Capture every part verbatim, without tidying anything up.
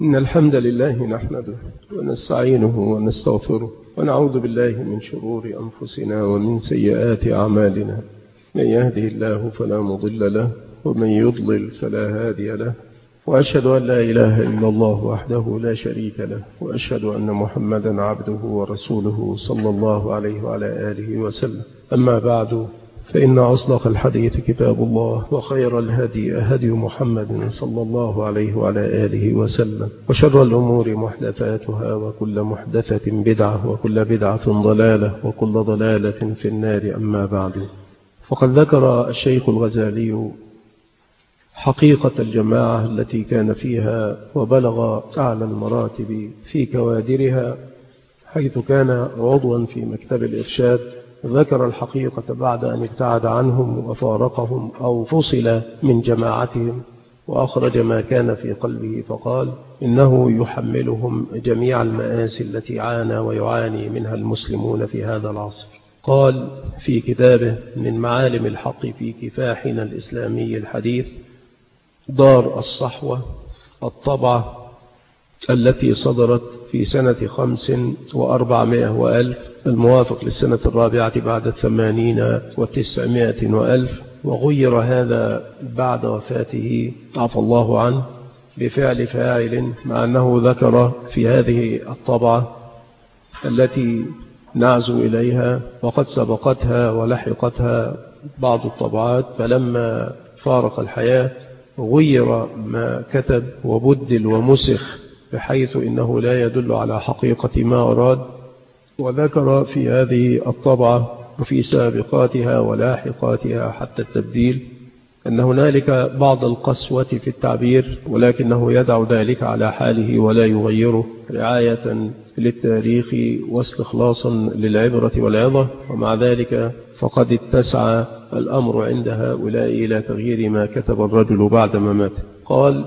إن الحمد لله نحمده ونستعينه ونستغفره ونعوذ بالله من شرور أنفسنا ومن سيئات أعمالنا. من يهده الله فلا مضل له ومن يضلل فلا هادي له، وأشهد أن لا إله إلا الله وحده لا شريك له، وأشهد أن محمدا عبده ورسوله صلى الله عليه وعلى آله وسلم. أما بعد، فإن أصدق الحديث كتاب الله، وخير الهدي هدي محمد صلى الله عليه وعلى آله وسلم، وشر الأمور محدثاتها، وكل محدثة بدعة، وكل بدعة ضلالة، وكل ضلالة في النار. أما بعد، فقد ذكر الشيخ الغزالي حقيقة الجماعة التي كان فيها وبلغ أعلى المراتب في كوادرها، حيث كان عضوا في مكتب الإرشاد. ذكر الحقيقة بعد أن ابتعد عنهم وفارقهم أو فصل من جماعتهم، وأخرج ما كان في قلبه، فقال إنه يحملهم جميع المآسي التي عانى ويعاني منها المسلمون في هذا العصر. قال في كتابه من معالم الحق في كفاحنا الإسلامي الحديث: دار الصحوة، الطبعة التي صدرت في سنة خمس وأربعمائة وألف، الموافق للسنة الرابعة بعد الثمانين وتسعمائة وألف، وغير هذا بعد وفاته عفى الله عنه بفعل فاعل، مع أنه ذكر في هذه الطبعة التي نعزو إليها وقد سبقتها ولحقتها بعض الطبعات، فلما فارق الحياة غير ما كتب وبدل ومسخ، بحيث إنه لا يدل على حقيقة ما أراد. وذكر في هذه الطبعة وفي سابقاتها ولاحقاتها حتى التبديل أن هنالك بعض القسوة في التعبير، ولكنه يدع ذلك على حاله ولا يغيره، رعاية للتاريخ واستخلاصا للعبرة والعظة. ومع ذلك فقد اتسع الأمر عند هؤلاء إلى تغيير ما كتب الرجل بعد مماته. قال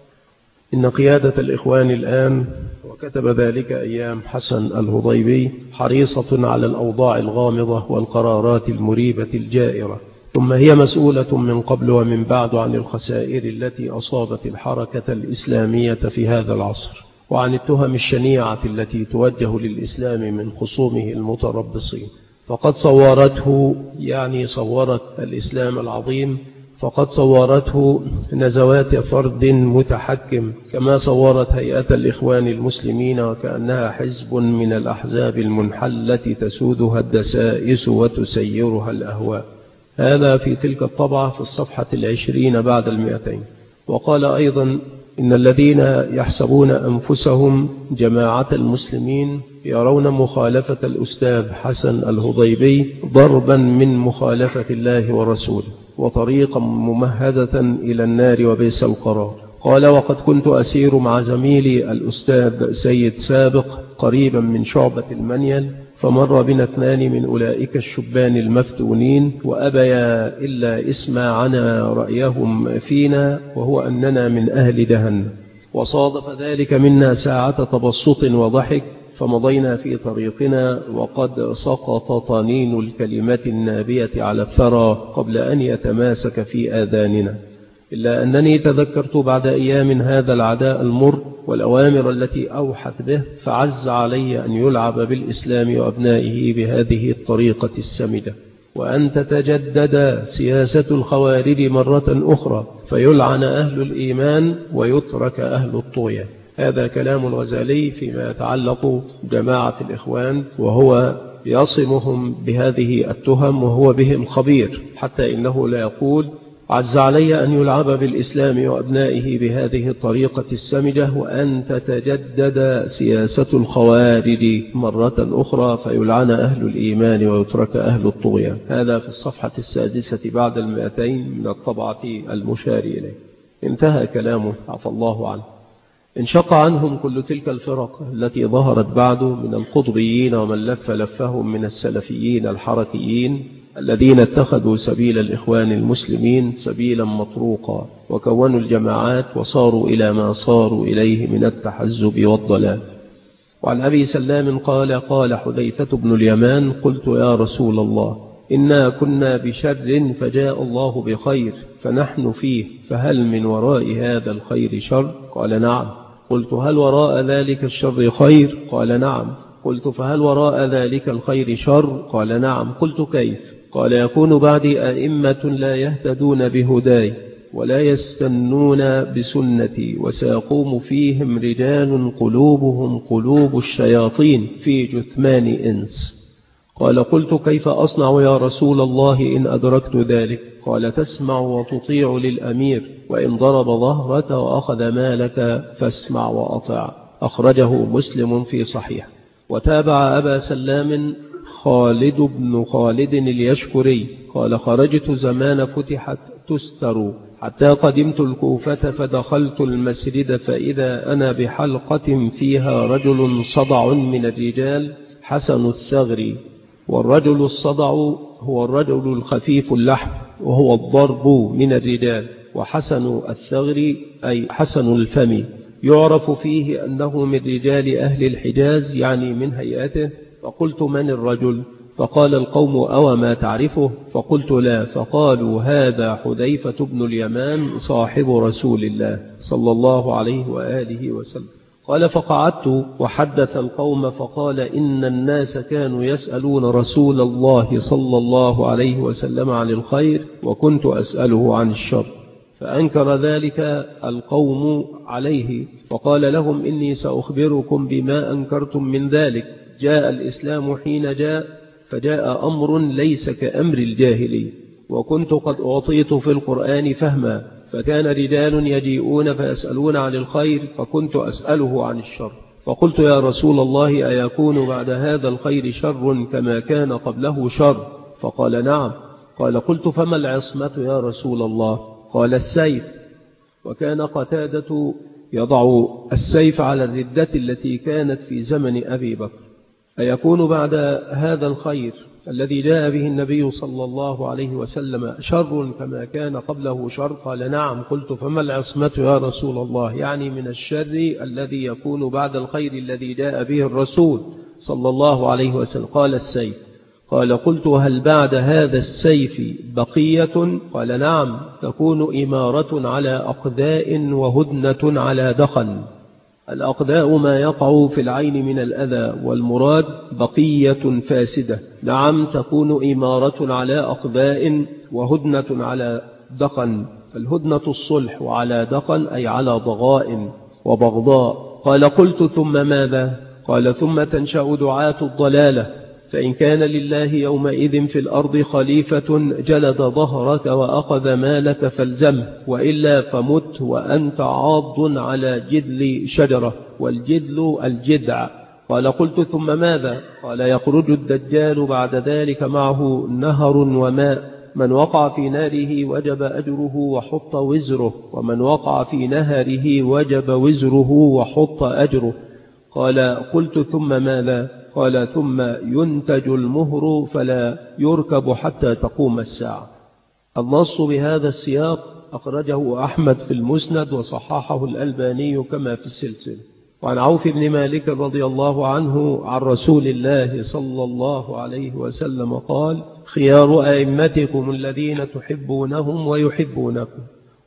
إن قيادة الإخوان الآن، وكتب ذلك أيام حسن الهضيبي، حريصة على الأوضاع الغامضة والقرارات المريبة الجائرة، ثم هي مسؤولة من قبل ومن بعد عن الخسائر التي أصابت الحركة الإسلامية في هذا العصر، وعن التهم الشنيعة التي توجه للإسلام من خصومه المتربصين. فقد صورته، يعني صورت الإسلام العظيم، فقد صورته نزوات فرد متحكم، كما صورت هيئة الإخوان المسلمين وكأنها حزب من الأحزاب المنحلة تسودها الدسائس وتسيرها الأهواء. هذا في تلك الطبعة في الصفحة العشرين بعد المئتين. وقال أيضا إن الذين يحسبون أنفسهم جماعة المسلمين يرون مخالفة الأستاذ حسن الهضيبي ضربا من مخالفة الله ورسوله، وطريقا ممهدة إلى النار وبئس القرار. قال وقد كنت أسير مع زميلي الأستاذ سيد سابق قريبا من شعبة المنيل، فمر بنا اثنان من أولئك الشبان المفتونين، وأبيا إلا اسمعنا رأيهم فينا، وهو أننا من أهل جهنم. وصادف ذلك منا ساعة تبسط وضحك، فمضينا في طريقنا وقد سقط طنين الكلمة النابية على الثرى قبل أن يتماسك في آذاننا، إلا أنني تذكرت بعد أيام هذا العداء المر والأوامر التي أوحت به، فعز علي أن يلعب بالإسلام وأبنائه بهذه الطريقة السمجة، وأن تتجدد سياسة الخوارج مرة أخرى، فيلعن أهل الإيمان ويترك أهل الطغيان. هذا كلام الغزالي فيما يتعلق بجماعة الإخوان، وهو يصمهم بهذه التهم وهو بهم خبير، حتى إنه لا يقول عز علي أن يلعب بالإسلام وأبنائه بهذه الطريقة السمجة، وأن تتجدد سياسة الخوارج مرة أخرى فيلعن أهل الإيمان ويترك أهل الطغيان. هذا في الصفحة السادسة بعد المئتين من الطبعة المشار إليه. انتهى كلامه عفى الله عنه. انشق عنهم كل تلك الفرق التي ظهرت بعد من القطبيين ومن لف لفهم من السلفيين الحركيين، الذين اتخذوا سبيل الإخوان المسلمين سبيلا مطروقا، وكونوا الجماعات وصاروا إلى ما صاروا إليه من التحزب والضلال. وعن أبي سلام قال قال حذيفة بن اليمان: قلت يا رسول الله، إنا كنا بشر فجاء الله بخير، فنحن فيه، فهل من وراء هذا الخير شر؟ قال نعم. قلت هل وراء ذلك الشر خير؟ قال نعم. قلت فهل وراء ذلك الخير شر؟ قال نعم. قلت كيف؟ قال يكون بعدي أئمة لا يهتدون بهداي ولا يستنون بسنتي، وسيقوم فيهم رجال قلوبهم قلوب الشياطين في جثمان إنس. قال قلت كيف أصنع يا رسول الله إن أدركت ذلك؟ قال تسمع وتطيع للأمير، وإن ضرب ظهرك وأخذ مالك فاسمع وأطع. أخرجه مسلم في صحيح. وتابع أبا سلام خالد بن خالد اليشكري قال خرجت زمان فتحت تستر حتى قدمت الكوفة فدخلت المسجد فإذا أنا بحلقة فيها رجل صدع من الرجال حسن الثغر. والرجل الصدع هو الرجل الخفيف اللحم وهو الضرب من الرجال، وحسن الثغر أي حسن الفم، يعرف فيه أنه من رجال أهل الحجاز يعني من هيئته. فقلت من الرجل؟ فقال القوم أو ما تعرفه؟ فقلت لا. فقالوا هذا حذيفة بن اليمان صاحب رسول الله صلى الله عليه وآله وسلم. قال فقعدت وحدث القوم فقال إن الناس كانوا يسألون رسول الله صلى الله عليه وسلم عن الخير وكنت أسأله عن الشر، فأنكر ذلك القوم عليه فقال لهم إني سأخبركم بما أنكرتم من ذلك. جاء الإسلام حين جاء، فجاء أمر ليس كأمر الجاهلي، وكنت قد أعطيت في القرآن فهما، فكان رجال يجيئون فيسألون عن الخير فكنت أسأله عن الشر. فقلت يا رسول الله أيكون بعد هذا الخير شر كما كان قبله شر؟ فقال نعم. قال قلت فما العصمة يا رسول الله؟ قال السيف. وكان قتادة يضع السيف على الردة التي كانت في زمن أبي بكر. أيكون بعد هذا الخير الذي جاء به النبي صلى الله عليه وسلم شر كما كان قبله شر؟ قال نعم. قلت فما العصمة يا رسول الله؟ يعني من الشر الذي يكون بعد الخير الذي جاء به الرسول صلى الله عليه وسلم. قال السيف. قال قلت هل بعد هذا السيف بقية؟ قال نعم، تكون إمارة على أقداء وهدنة على دخن. الأقداء ما يقع في العين من الأذى، والمراد بقية فاسدة. نعم، تكون إمارة على أقداء وهدنة على دقن. الهدنة الصلح، وعلى دقن أي على ضغاء وبغضاء. قال قلت ثم ماذا؟ قال ثم تنشأ دعاة الضلالة، فإن كان لله يومئذ في الأرض خليفة جلد ظهرك وأخذ مالك فالزمه، وإلا فمت وأنت عاض على جذل شجرة، والجذل الجذع. قال قلت ثم ماذا؟ قال يخرج الدجال بعد ذلك معه نهر وماء، من وقع في ناره وجب أجره وحط وزره، ومن وقع في نهره وجب وزره وحط أجره. قال قلت ثم ماذا؟ قال ثم ينتج المهر فلا يركب حتى تقوم الساعة. النص بهذا السياق أخرجه أحمد في المسند وصححه الألباني كما في السلسلة. وعن عوف بن مالك رضي الله عنه عن رسول الله صلى الله عليه وسلم قال خيار أئمتكم الذين تحبونهم ويحبونكم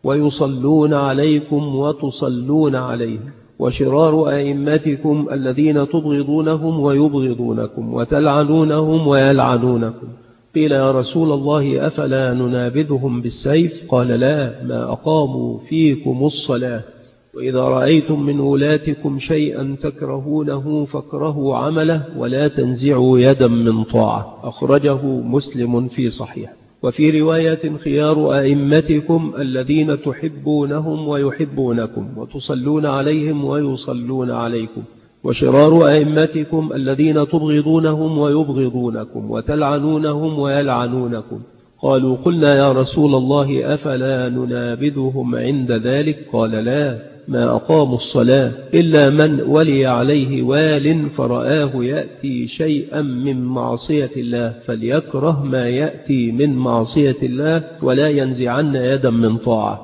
ويصلون عليكم وتصلون عليهم، وشرار أئمتكم الذين تبغضونهم ويبغضونكم وتلعنونهم ويلعنونكم. قيل يا رسول الله أفلا ننابذهم بالسيف؟ قال لا، ما أقاموا فيكم الصلاة. وإذا رأيتم من ولاتكم شيئا تكرهونه فاكرهوا عمله ولا تنزعوا يدا من طاعة. أخرجه مسلم في صحيح. وفي رواية خيار أئمتكم الذين تحبونهم ويحبونكم وتصلون عليهم ويصلون عليكم، وشرار أئمتكم الذين تبغضونهم ويبغضونكم وتلعنونهم ويلعنونكم. قالوا قلنا يا رسول الله أفلا ننابذهم عند ذلك؟ قال لا، ما أقاموا الصلاة إلا من ولي عليه وال فرآه يأتي شيئا من معصية الله فليكره ما يأتي من معصية الله ولا ينزعن يدا من طاعة.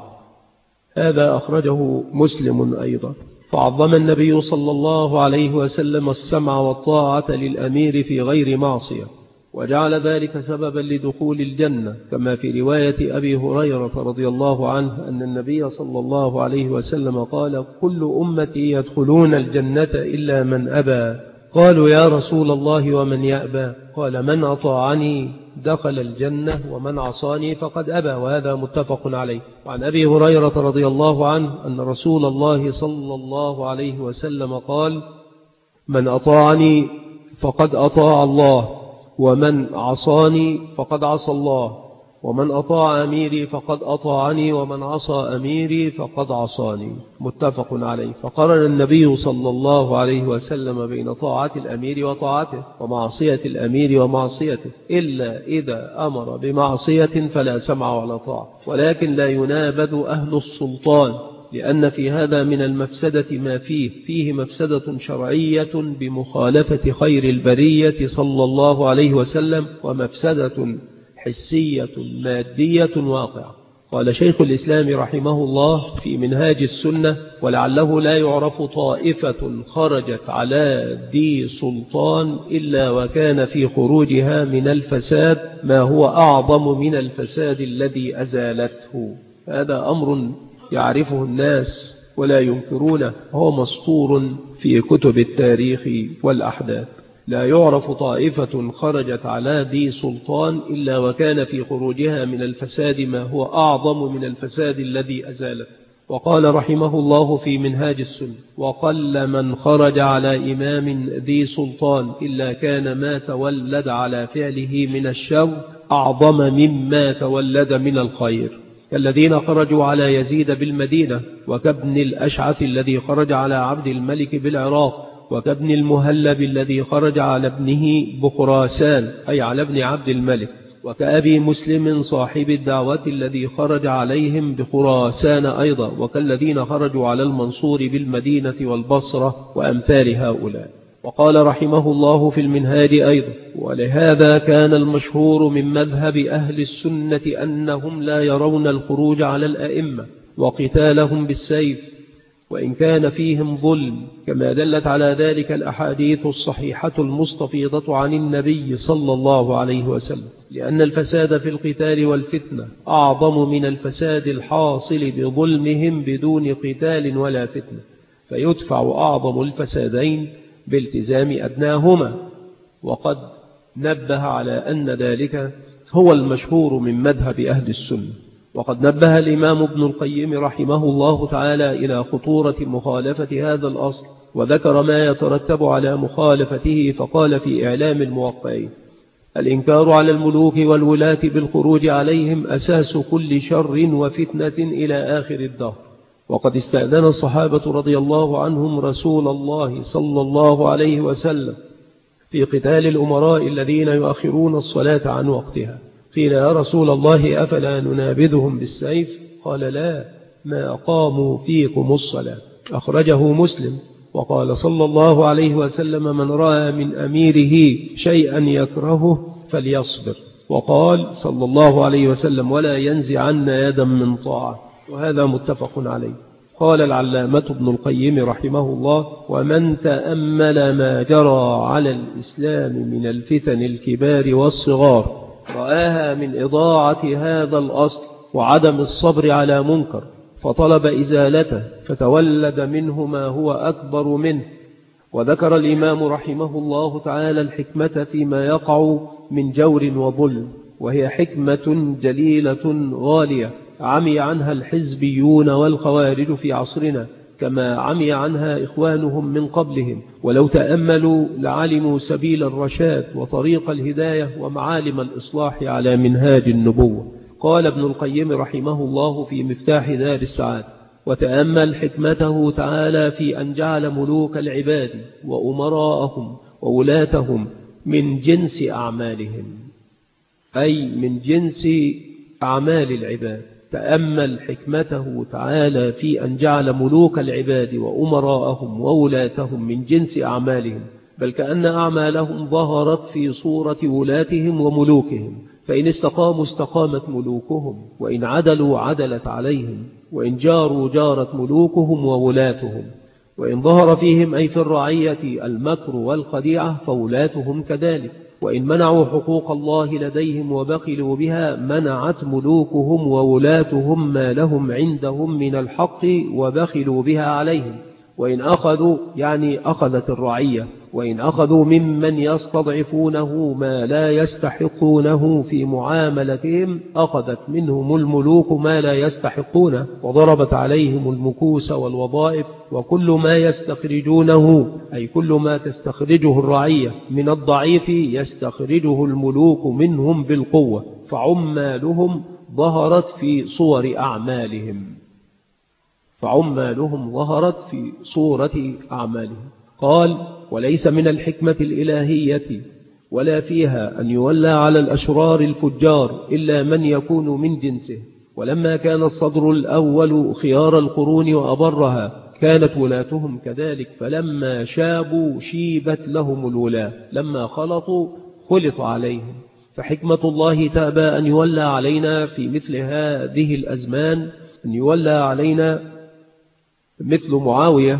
هذا أخرجه مسلم أيضا. فعظم النبي صلى الله عليه وسلم السمع والطاعة للأمير في غير معصية، وجعل ذلك سببا لدخول الجنة، كما في رواية أبي هريرة رضي الله عنه أن النبي صلى الله عليه وسلم قال: كل أمتي يدخلون الجنة إلا من أبى. قالوا: يا رسول الله ومن يأبى؟ قال: من أطاعني دخل الجنة ومن عصاني فقد أبى. وهذا متفق عليه. وعن أبي هريرة رضي الله عنه أن رسول الله صلى الله عليه وسلم قال: من أطاعني فقد أطاع الله، ومن عصاني فقد عصى الله، ومن أطاع أميري فقد أطاعني، ومن عصى أميري فقد عصاني. متفق عليه. فقرن النبي صلى الله عليه وسلم بين طاعة الأمير وطاعته، ومعصية الأمير ومعصيته، إلا إذا أمر بمعصية فلا سمع ولا طاعة. ولكن لا ينابذ أهل السلطان، لأن في هذا من المفسدة ما فيه فيه مفسدة شرعية بمخالفة خير البرية صلى الله عليه وسلم، ومفسدة حسية مادية واقعة. قال شيخ الإسلام رحمه الله في منهاج السنة: ولعله لا يعرف طائفة خرجت على ذي سلطان إلا وكان في خروجها من الفساد ما هو أعظم من الفساد الذي أزالته. هذا أمر يعرفه الناس ولا ينكرونه، هو مسطور في كتب التاريخ والأحداث. لا يعرف طائفة خرجت على ذي سلطان إلا وكان في خروجها من الفساد ما هو أعظم من الفساد الذي أزالته. وقال رحمه الله في منهاج السنة: وقل من خرج على إمام ذي سلطان إلا كان ما تولد على فعله من الشر أعظم مما تولد من الخير، كالذين خرجوا على يزيد بالمدينة، وكابن الأشعث الذي خرج على عبد الملك بالعراق، وكابن المهلب الذي خرج على ابنه بخراسان أي على ابن عبد الملك، وكأبي مسلم صاحب الدعوة الذي خرج عليهم بخراسان أيضا، وكالذين خرجوا على المنصور بالمدينة والبصرة وأمثال هؤلاء. وقال رحمه الله في المنهاج أيضا: ولهذا كان المشهور من مذهب أهل السنة أنهم لا يرون الخروج على الأئمة وقتالهم بالسيف، وإن كان فيهم ظلم، كما دلت على ذلك الأحاديث الصحيحة المستفيضة عن النبي صلى الله عليه وسلم، لأن الفساد في القتال والفتنة أعظم من الفساد الحاصل بظلمهم بدون قتال ولا فتنة، فيدفع أعظم الفسادين بالتزام أدناهما. وقد نبه على أن ذلك هو المشهور من مذهب أهل السنة. وقد نبه الإمام ابن القيم رحمه الله تعالى إلى خطورة مخالفة هذا الأصل، وذكر ما يترتب على مخالفته، فقال في إعلام الموقعين: الإنكار على الملوك والولاة بالخروج عليهم أساس كل شر وفتنة إلى آخر الدهر. وقد استأذن الصحابة رضي الله عنهم رسول الله صلى الله عليه وسلم في قتال الأمراء الذين يؤخرون الصلاة عن وقتها. قيل: يا رسول الله أفلا ننابذهم بالسيف؟ قال: لا، ما أقاموا فيكم الصلاة. أخرجه مسلم. وقال صلى الله عليه وسلم: من رأى من أميره شيئا يكرهه فليصبر. وقال صلى الله عليه وسلم: ولا ينزعن يدا من طاعة. وهذا متفق عليه. قال العلامة ابن القيم رحمه الله: ومن تأمل ما جرى على الإسلام من الفتن الكبار والصغار رآها من إضاعة هذا الأصل وعدم الصبر على منكر، فطلب إزالته، فتولد منه ما هو أكبر منه. وذكر الإمام رحمه الله تعالى الحكمة فيما يقع من جور وظلم، وهي حكمة جليلة غالية عمي عنها الحزبيون والخوارج في عصرنا، كما عمي عنها إخوانهم من قبلهم، ولو تأملوا لعلموا سبيل الرشاد وطريق الهداية ومعالم الإصلاح على منهاج النبوة. قال ابن القيم رحمه الله في مفتاح دار السعادة: وتأمل حكمته تعالى في أن جعل ملوك العباد وأمراءهم وولاتهم من جنس أعمالهم، أي من جنس أعمال العباد. تأمل حكمته تعالى في أن جعل ملوك العباد وأمراءهم وولاتهم من جنس أعمالهم، بل كأن أعمالهم ظهرت في صورة ولاتهم وملوكهم، فإن استقاموا استقامت ملوكهم، وإن عدلوا عدلت عليهم، وإن جاروا جارت ملوكهم وولاتهم، وإن ظهر فيهم أي في الرعية المكر والخديعة فولاتهم كذلك، وإن منعوا حقوق الله لديهم وبخلوا بها منعت ملوكهم وولاتهم ما لهم عندهم من الحق وبخلوا بها عليهم. وإن أخذوا يعني أخذت الرعية، وإن أخذوا ممن يستضعفونه ما لا يستحقونه في معاملتهم أخذت منهم الملوك ما لا يستحقونه، وضربت عليهم المكوس والوظائف، وكل ما يستخرجونه أي كل ما تستخرجه الرعية من الضعيف يستخرجه الملوك منهم بالقوة، فعمالهم ظهرت في صور أعمالهم فعمالهم ظهرت في صورة أعمالهم. قال: وليس من الحكمة الإلهية ولا فيها أن يولى على الأشرار الفجار إلا من يكون من جنسه. ولما كان الصدر الأول خيار القرون وأبرها كانت ولاتهم كذلك، فلما شابوا شيبت لهم الولاة، لما خلطوا خلط عليهم. فحكمة الله تأبى أن يولى علينا في مثل هذه الأزمان، أن يولى علينا مثل معاوية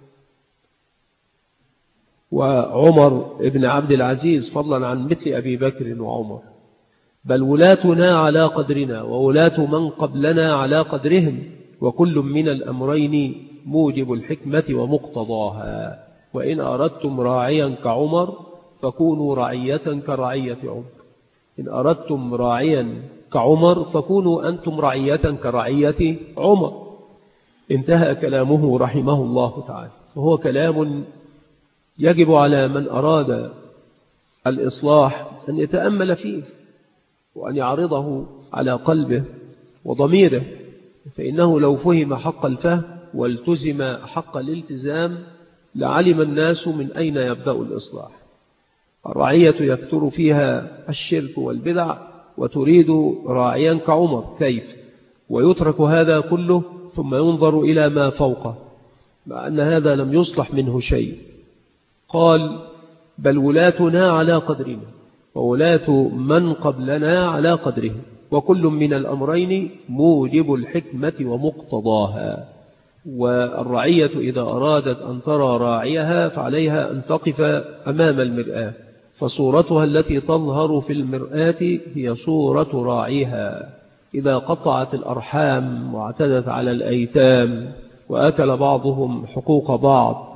وعمر ابن عبد العزيز، فضلا عن مثل أبي بكر وعمر، بل ولاتنا على قدرنا وولاة من قبلنا على قدرهم، وكل من الأمرين موجب الحكمة ومقتضاها. وإن أردتم راعيا كعمر فكونوا رعية كرعية عمر، إن أردتم راعيا كعمر فكونوا أنتم رعية كرعية عمر. انتهى كلامه رحمه الله تعالى، وهو كلام يجب على من أراد الإصلاح أن يتأمل فيه وأن يعرضه على قلبه وضميره، فإنه لو فهم حق الفهم والتزم حق الالتزام لعلم الناس من أين يبدأ الإصلاح. الرعية يكثر فيها الشرك والبدع، وتريد راعيا كعمر، كيف؟ ويترك هذا كله ثم ينظر إلى ما فوقه، مع أن هذا لم يصلح منه شيء. قال: بل ولاتنا على قدرنا وولاة من قبلنا على قدرهم، وكل من الأمرين موجب الحكمة ومقتضاها. والرعية إذا أرادت أن ترى راعيها فعليها أن تقف أمام المرآة، فصورتها التي تظهر في المرآة هي صورة راعيها. إذا قطعت الأرحام واعتدت على الأيتام وأكل بعضهم حقوق بعض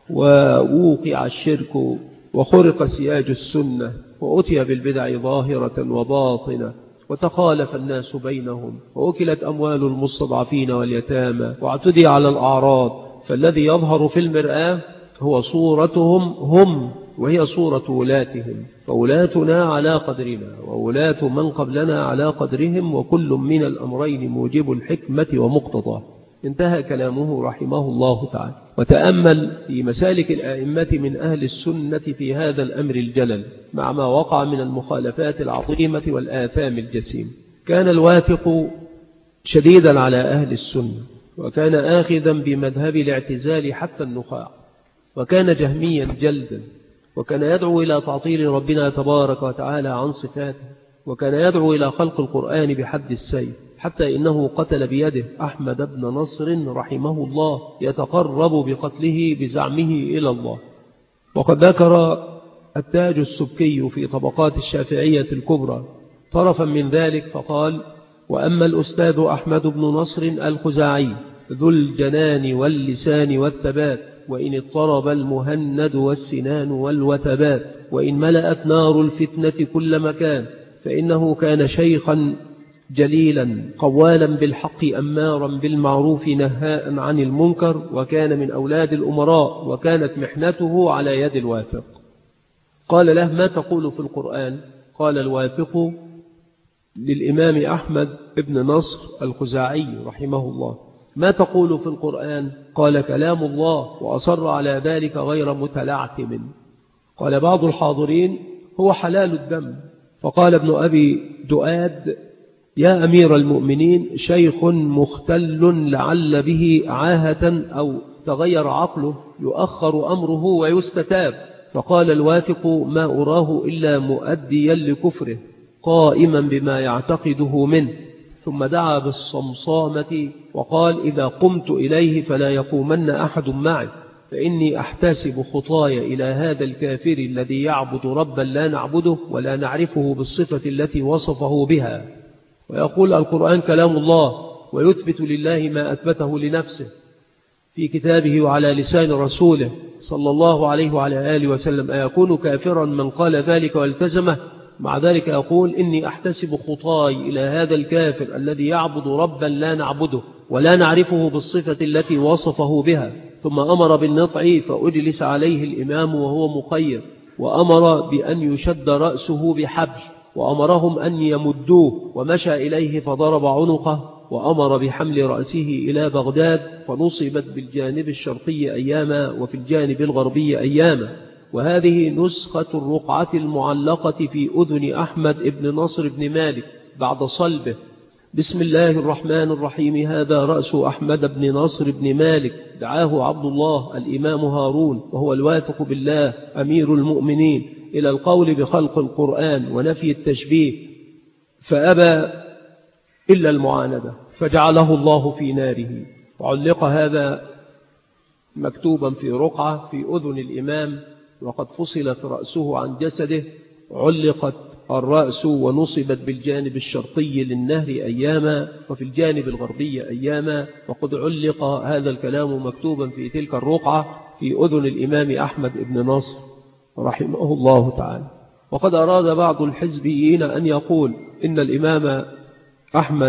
ووقع الشرك وخرق سياج السنة وأتي بالبدع ظاهرة وباطنة وتخالف الناس بينهم وأكلت أموال المستضعفين واليتامى واعتدي على الأعراض، فالذي يظهر في المرآة هو صورتهم هم، وهي صورة ولاتهم. فولاتنا على قدرنا وولاة من قبلنا على قدرهم، وكل من الأمرين موجب الحكمة ومقتضاه. انتهى كلامه رحمه الله تعالى. وتأمل في مسالك الآئمة من أهل السنة في هذا الأمر الجلل، مع ما وقع من المخالفات العظيمة والآثام الجسيم. كان الواثق شديدا على أهل السنة، وكان آخذا بمذهب الاعتزال حتى النخاع، وكان جهميا جلدا، وكان يدعو إلى تعطيل ربنا تبارك وتعالى عن صفاته، وكان يدعو إلى خلق القرآن بحد السيف، حتى إنه قتل بيده أحمد بن نصر رحمه الله يتقرب بقتله بزعمه إلى الله. وقد ذكر التاج السبكي في طبقات الشافعية الكبرى طرفا من ذلك فقال: وأما الأستاذ أحمد بن نصر الخزاعي ذو الجنان واللسان والثبات، وإن اضطرب المهند والسنان والوثبات، وإن ملأت نار الفتنة كل مكان، فإنه كان شيخا جليلا قوالا بالحق أمارا بالمعروف نهاء عن المنكر، وكان من أولاد الأمراء، وكانت محنته على يد الواثق. قال له: ما تقول في القرآن؟ قال الواثق للإمام أحمد بن نصر الخزاعي رحمه الله: ما تقول في القرآن؟ قال: كلام الله، وأصر على ذلك غير متلعثم. قال بعض الحاضرين: هو حلال الدم. فقال ابن أبي دؤاد: يا أمير المؤمنين، شيخ مختل لعل به عاهة أو تغير عقله يؤخر أمره ويستتاب. فقال الواثق: ما أراه إلا مؤديا لكفره قائما بما يعتقده منه. ثم دعا بالصمصامة وقال: إذا قمت إليه فلا يقومن أحد معي. فإني أحتسب خطاي إلى هذا الكافر الذي يعبد ربا لا نعبده ولا نعرفه بالصفة التي وصفه بها. ويقول القرآن كلام الله، ويثبت لله ما أثبته لنفسه في كتابه وعلى لسان رسوله صلى الله عليه وعلى آله وسلم. أيكون كافرا من قال ذلك والتزمه؟ مع ذلك يقول إني أحتسب خطاي إلى هذا الكافر الذي يعبد ربا لا نعبده ولا نعرفه بالصفة التي وصفه بها. ثم أمر بالنطع فأجلس عليه الإمام وهو مقيد، وأمر بأن يشد رأسه بحبل، وأمرهم أن يمدوه، ومشى إليه فضرب عنقه، وأمر بحمل رأسه إلى بغداد فنصبت بالجانب الشرقي أياما وفي الجانب الغربي أياما. وهذه نسخة الرقعة المعلقة في أذن أحمد بن نصر بن مالك بعد صلبه. بسم الله الرحمن الرحيم. هذا رأس أحمد بن نصر بن مالك، دعاه عبد الله الإمام هارون وهو الواثق بالله أمير المؤمنين، إلى القول بخلق القرآن ونفي التشبيه، فأبى إلا المعاندة فجعله الله في ناره. وعلق هذا مكتوبا في رقعة في أذن الإمام، وقد فصلت رأسه عن جسده، علقت الرأس ونصبت بالجانب الشرقي للنهر أياما وفي الجانب الغربي أياما. وقد علق هذا الكلام مكتوبا في تلك الرقعة في أذن الإمام أحمد بن نصر رحمه الله تعالى. وقد أراد بعض الحزبيين أن يقول إن الإمام أحمد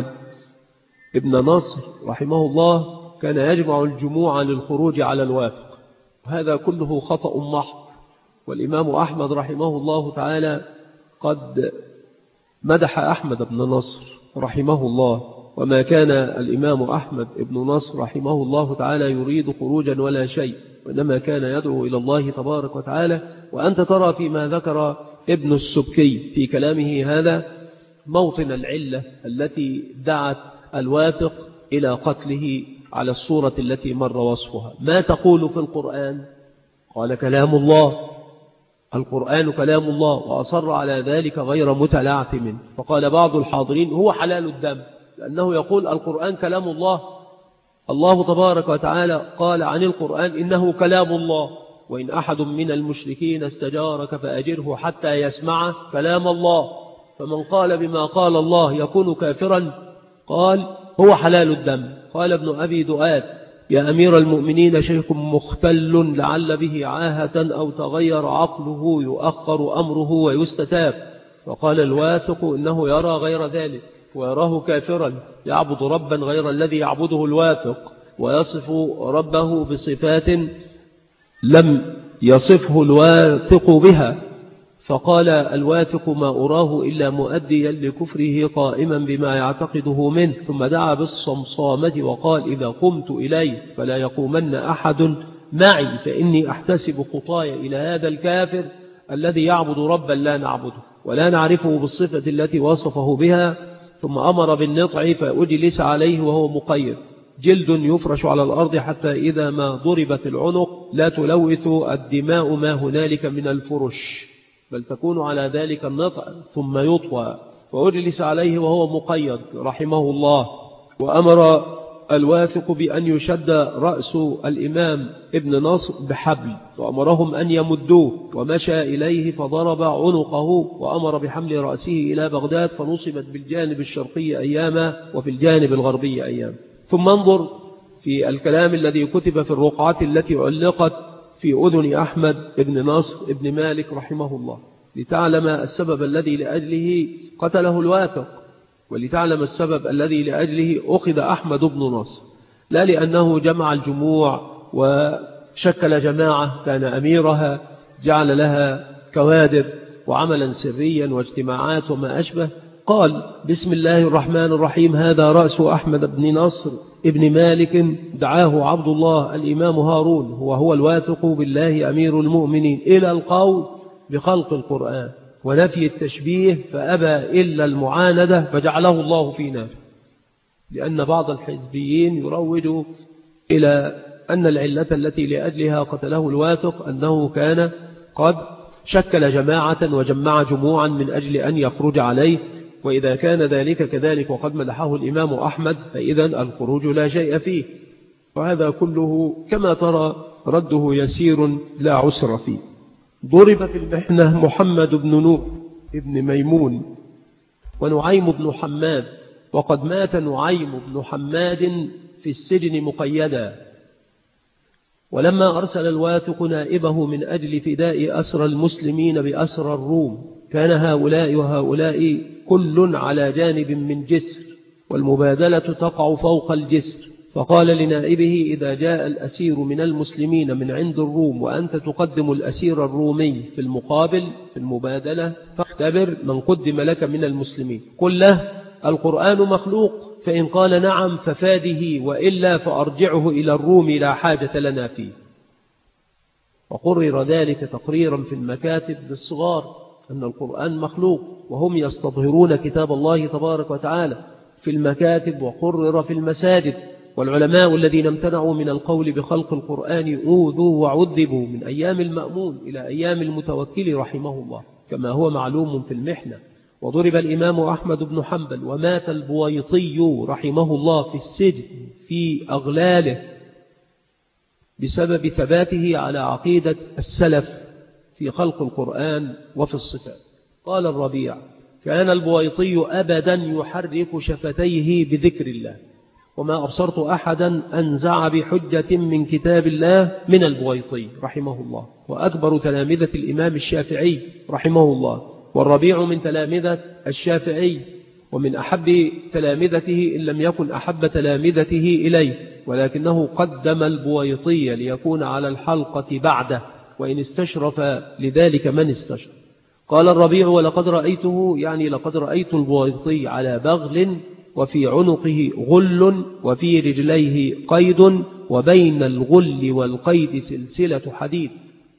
بن نصر رحمه الله كان يجمع الجموع للخروج على الوافق، وهذا كله خطأ محض. والإمام أحمد رحمه الله تعالى قد مدح أحمد بن نصر رحمه الله، وما كان الإمام أحمد بن نصر رحمه الله تعالى يريد خروجا ولا شيء، وإنما كان يدعو إلى الله تبارك وتعالى. وأنت ترى فيما ذكر ابن السبكي في كلامه هذا موطن العلة التي دعت الواثق إلى قتله على الصورة التي مر وصفها. ما تقول في القرآن؟ قال كلام الله، القرآن كلام الله، وأصر على ذلك غير متلعثم. فقال بعض الحاضرين هو حلال الدم، لأنه يقول القرآن كلام الله. الله تبارك وتعالى قال عن القرآن إنه كلام الله، وإن أحد من المشركين استجارك فأجره حتى يسمع كلام الله. فمن قال بما قال الله يكون كافرا؟ قال هو حلال الدم. قال ابن أبي دؤاد يا أمير المؤمنين شيخ مختل لعل به عاهة أو تغير عقله يؤخر أمره ويستتاب. فقال الواثق إنه يرى غير ذلك، ويراه كافرا يعبد ربا غير الذي يعبده الواثق، ويصف ربه بصفات لم يصفه الواثق بها. فقال الواثق ما أراه إلا مؤديا لكفره قائما بما يعتقده منه. ثم دعا بالصمصامة وقال إذا قمت إليه فلا يقومن أحد معي، فإني أحتسب خطاي إلى هذا الكافر الذي يعبد ربا لا نعبده ولا نعرفه بالصفة التي وصفه بها. ثم أمر بالنطع فأجلس عليه وهو مقيد، جلد يفرش على الأرض حتى إذا ما ضربت العنق لا تلوث الدماء ما هنالك من الفرش، بل تكون على ذلك النطع، ثم يطوى. فأجلس عليه وهو مقيد رحمه الله. وأمر الواثق بأن يشد رأس الإمام ابن نصر بحبل، وأمرهم أن يمدوه، ومشى إليه فضرب عنقه، وأمر بحمل رأسه إلى بغداد فنصبت بالجانب الشرقي أياما وفي الجانب الغربي أيام. ثم انظر في الكلام الذي كتب في الرقعة التي علقت في أذن أحمد بن نصر بن مالك رحمه الله، لتعلم السبب الذي لأجله قتله الواثق، ولتعلم السبب الذي لأجله أخذ أحمد بن نصر، لا لأنه جمع الجموع وشكل جماعة كان أميرها، جعل لها كوادر وعملا سريا واجتماعات وما أشبه. قال بسم الله الرحمن الرحيم هذا رأس أحمد بن نصر ابن مالك، دعاه عبد الله الإمام هارون وهو الواثق بالله أمير المؤمنين، إلى القول بخلق القرآن ونفي التشبيه، فأبى إلا المعاندة فجعله الله في نار. لأن بعض الحزبيين يروج إلى أن العلة التي لأجلها قتله الواثق أنه كان قد شكل جماعة وجمع جموعا من أجل أن يخرج عليه، وإذا كان ذلك كذلك وقد مدحه الإمام أحمد فإذا الخروج لا شيء فيه. وهذا كله كما ترى رده يسير لا عسر فيه. ضرب في المحنة محمد بن نوح ابن ميمون ونعيم بن حماد، وقد مات نعيم بن حماد في السجن مقيدا. ولما أرسل الواثق نائبه من أجل فداء أسر المسلمين بأسر الروم، كان هؤلاء وهؤلاء كل على جانب من جسر، والمبادلة تقع فوق الجسر. فقال لنائبه: إذا جاء الأسير من المسلمين من عند الروم وأنت تقدم الأسير الرومي في المقابل في المبادلة، فاختبر من قدم لك من المسلمين، قل له: القرآن مخلوق، فإن قال نعم ففاده، وإلا فأرجعه إلى الروم لا حاجة لنا فيه. وقرر ذلك تقريرا في المكاتب للصغار أن القرآن مخلوق، وهم يستظهرون كتاب الله تبارك وتعالى في المكاتب، وقرر في المساجد. والعلماء الذين امتنعوا من القول بخلق القرآن أوذوا وعذبوا من أيام المأمون إلى أيام المتوكل رحمه الله، كما هو معلوم في المحنة. وضرب الإمام أحمد بن حنبل، ومات البويطي رحمه الله في السجن في أغلاله بسبب ثباته على عقيدة السلف في خلق القرآن وفي الصفات. قال الربيع: كان البويطي أبدا يحرك شفتيه بذكر الله، وما أبصرت أحدا أنزع بحجة من كتاب الله من البويطي رحمه الله، وأكبر تلامذة الإمام الشافعي رحمه الله. والربيع من تلامذة الشافعي، ومن أحب تلامذته إن لم يكن أحب تلامذته إليه، ولكنه قدم البويطي ليكون على الحلقة بعده، وإن استشرف لذلك من استشرف. قال الربيع: ولقد رأيته، يعني لقد رأيت البويطي على بغل، وفي عنقه غل، وفي رجليه قيد، وبين الغل والقيد سلسلة حديد.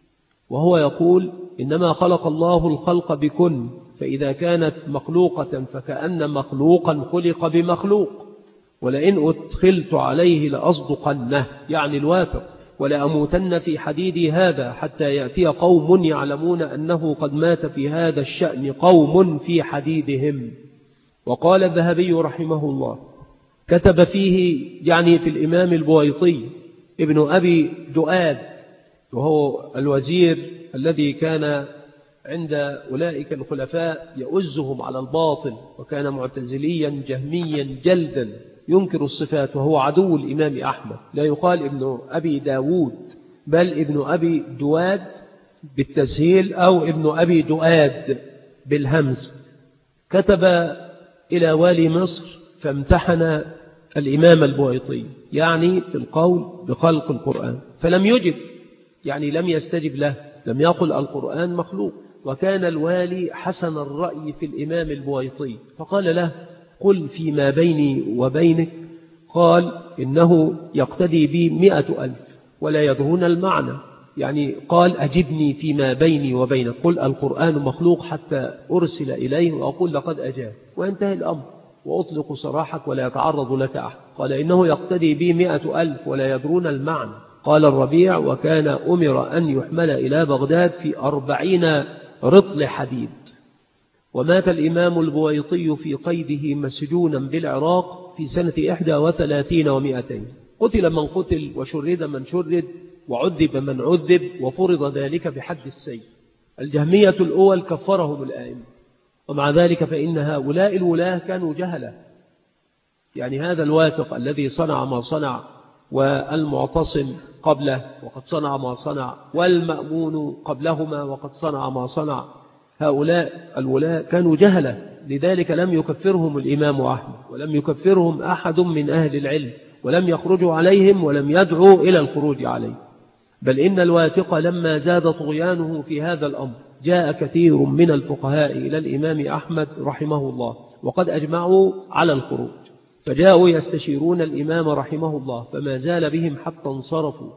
وهو يقول: إنما خلق الله الخلق بكن، فإذا كانت مخلوقة فكأن مخلوقا خلق بمخلوق، ولئن أدخلت عليه لأصدقنه، يعني الواثق، ولأموتن في حديدي هذا حتى يأتي قوم يعلمون أنه قد مات في هذا الشأن قوم في حديدهم. وقال الذهبي رحمه الله: كتب فيه، يعني في الإمام البويطي، ابن أبي دؤاد، وهو الوزير الذي كان عند أولئك الخلفاء يؤزهم على الباطل، وكان معتزليا جهميا جلدا ينكر الصفات، وهو عدو الإمام أحمد. لا يقال ابن أبي داود، بل ابن أبي دواد بالتسهيل، أو ابن أبي دؤاد بالهمز. كتب إلى والي مصر فامتحن الإمام البويطي، يعني في القول بخلق القرآن، فلم يجب، يعني لم يستجب له، لم يقل القرآن مخلوق. وكان الوالي حسن الرأي في الإمام البويطي، فقال له: قل فيما بيني وبينك. قال: إنه يقتدي بي مئة ألف ولا يدرون المعنى، يعني قال: أجبني فيما بيني وبينك، قل القرآن مخلوق حتى أرسل إليه وأقول لقد أجاب، وينتهي الأمر، وأطلق سراحك ولا يتعرض لك أحد. قال: إنه يقتدي بي مئة ألف ولا يدرون المعنى. قال الربيع: وكان أمر أن يحمل إلى بغداد في أربعين رطل حديد. ومات الإمام البويطي في قيده مسجونا بالعراق في سنة إحدى وثلاثين ومائتين. قتل من قتل، وشرد من شرد، وعذب من عذب، وفرض ذلك بحد السيف. الجهمية الأول كفرهم الآئمة، ومع ذلك فإن هؤلاء الولاة كانوا جهلة. يعني هذا الواثق الذي صنع ما صنع، والمعتصم قبله وقد صنع ما صنع، والمأمون قبلهما وقد صنع ما صنع، هؤلاء الولاة كانوا جهلة، لذلك لم يكفرهم الإمام أحمد، ولم يكفرهم أحد من أهل العلم، ولم يخرجوا عليهم، ولم يدعوا إلى الخروج عليه. بل إن الواثق لما زاد طغيانه في هذا الأمر، جاء كثير من الفقهاء إلى الإمام أحمد رحمه الله وقد أجمعوا على الخروج، فجاءوا يستشيرون الإمام رحمه الله، فما زال بهم حتى انصرفوا.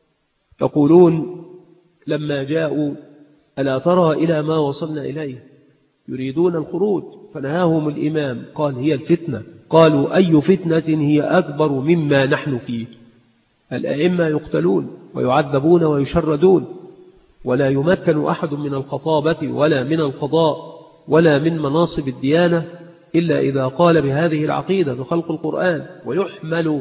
يقولون لما جاءوا: ألا ترى إلى ما وصلنا إليه؟ يريدون الخروج، فنهاهم الإمام، قال: هي الفتنة. قالوا: أي فتنة هي أكبر مما نحن فيه؟ الأئمة يقتلون ويعذبون ويشردون، ولا يمكن أحد من الخطابة ولا من القضاء ولا من مناصب الديانة إلا إذا قال بهذه العقيدة بخلق القرآن، ويحمل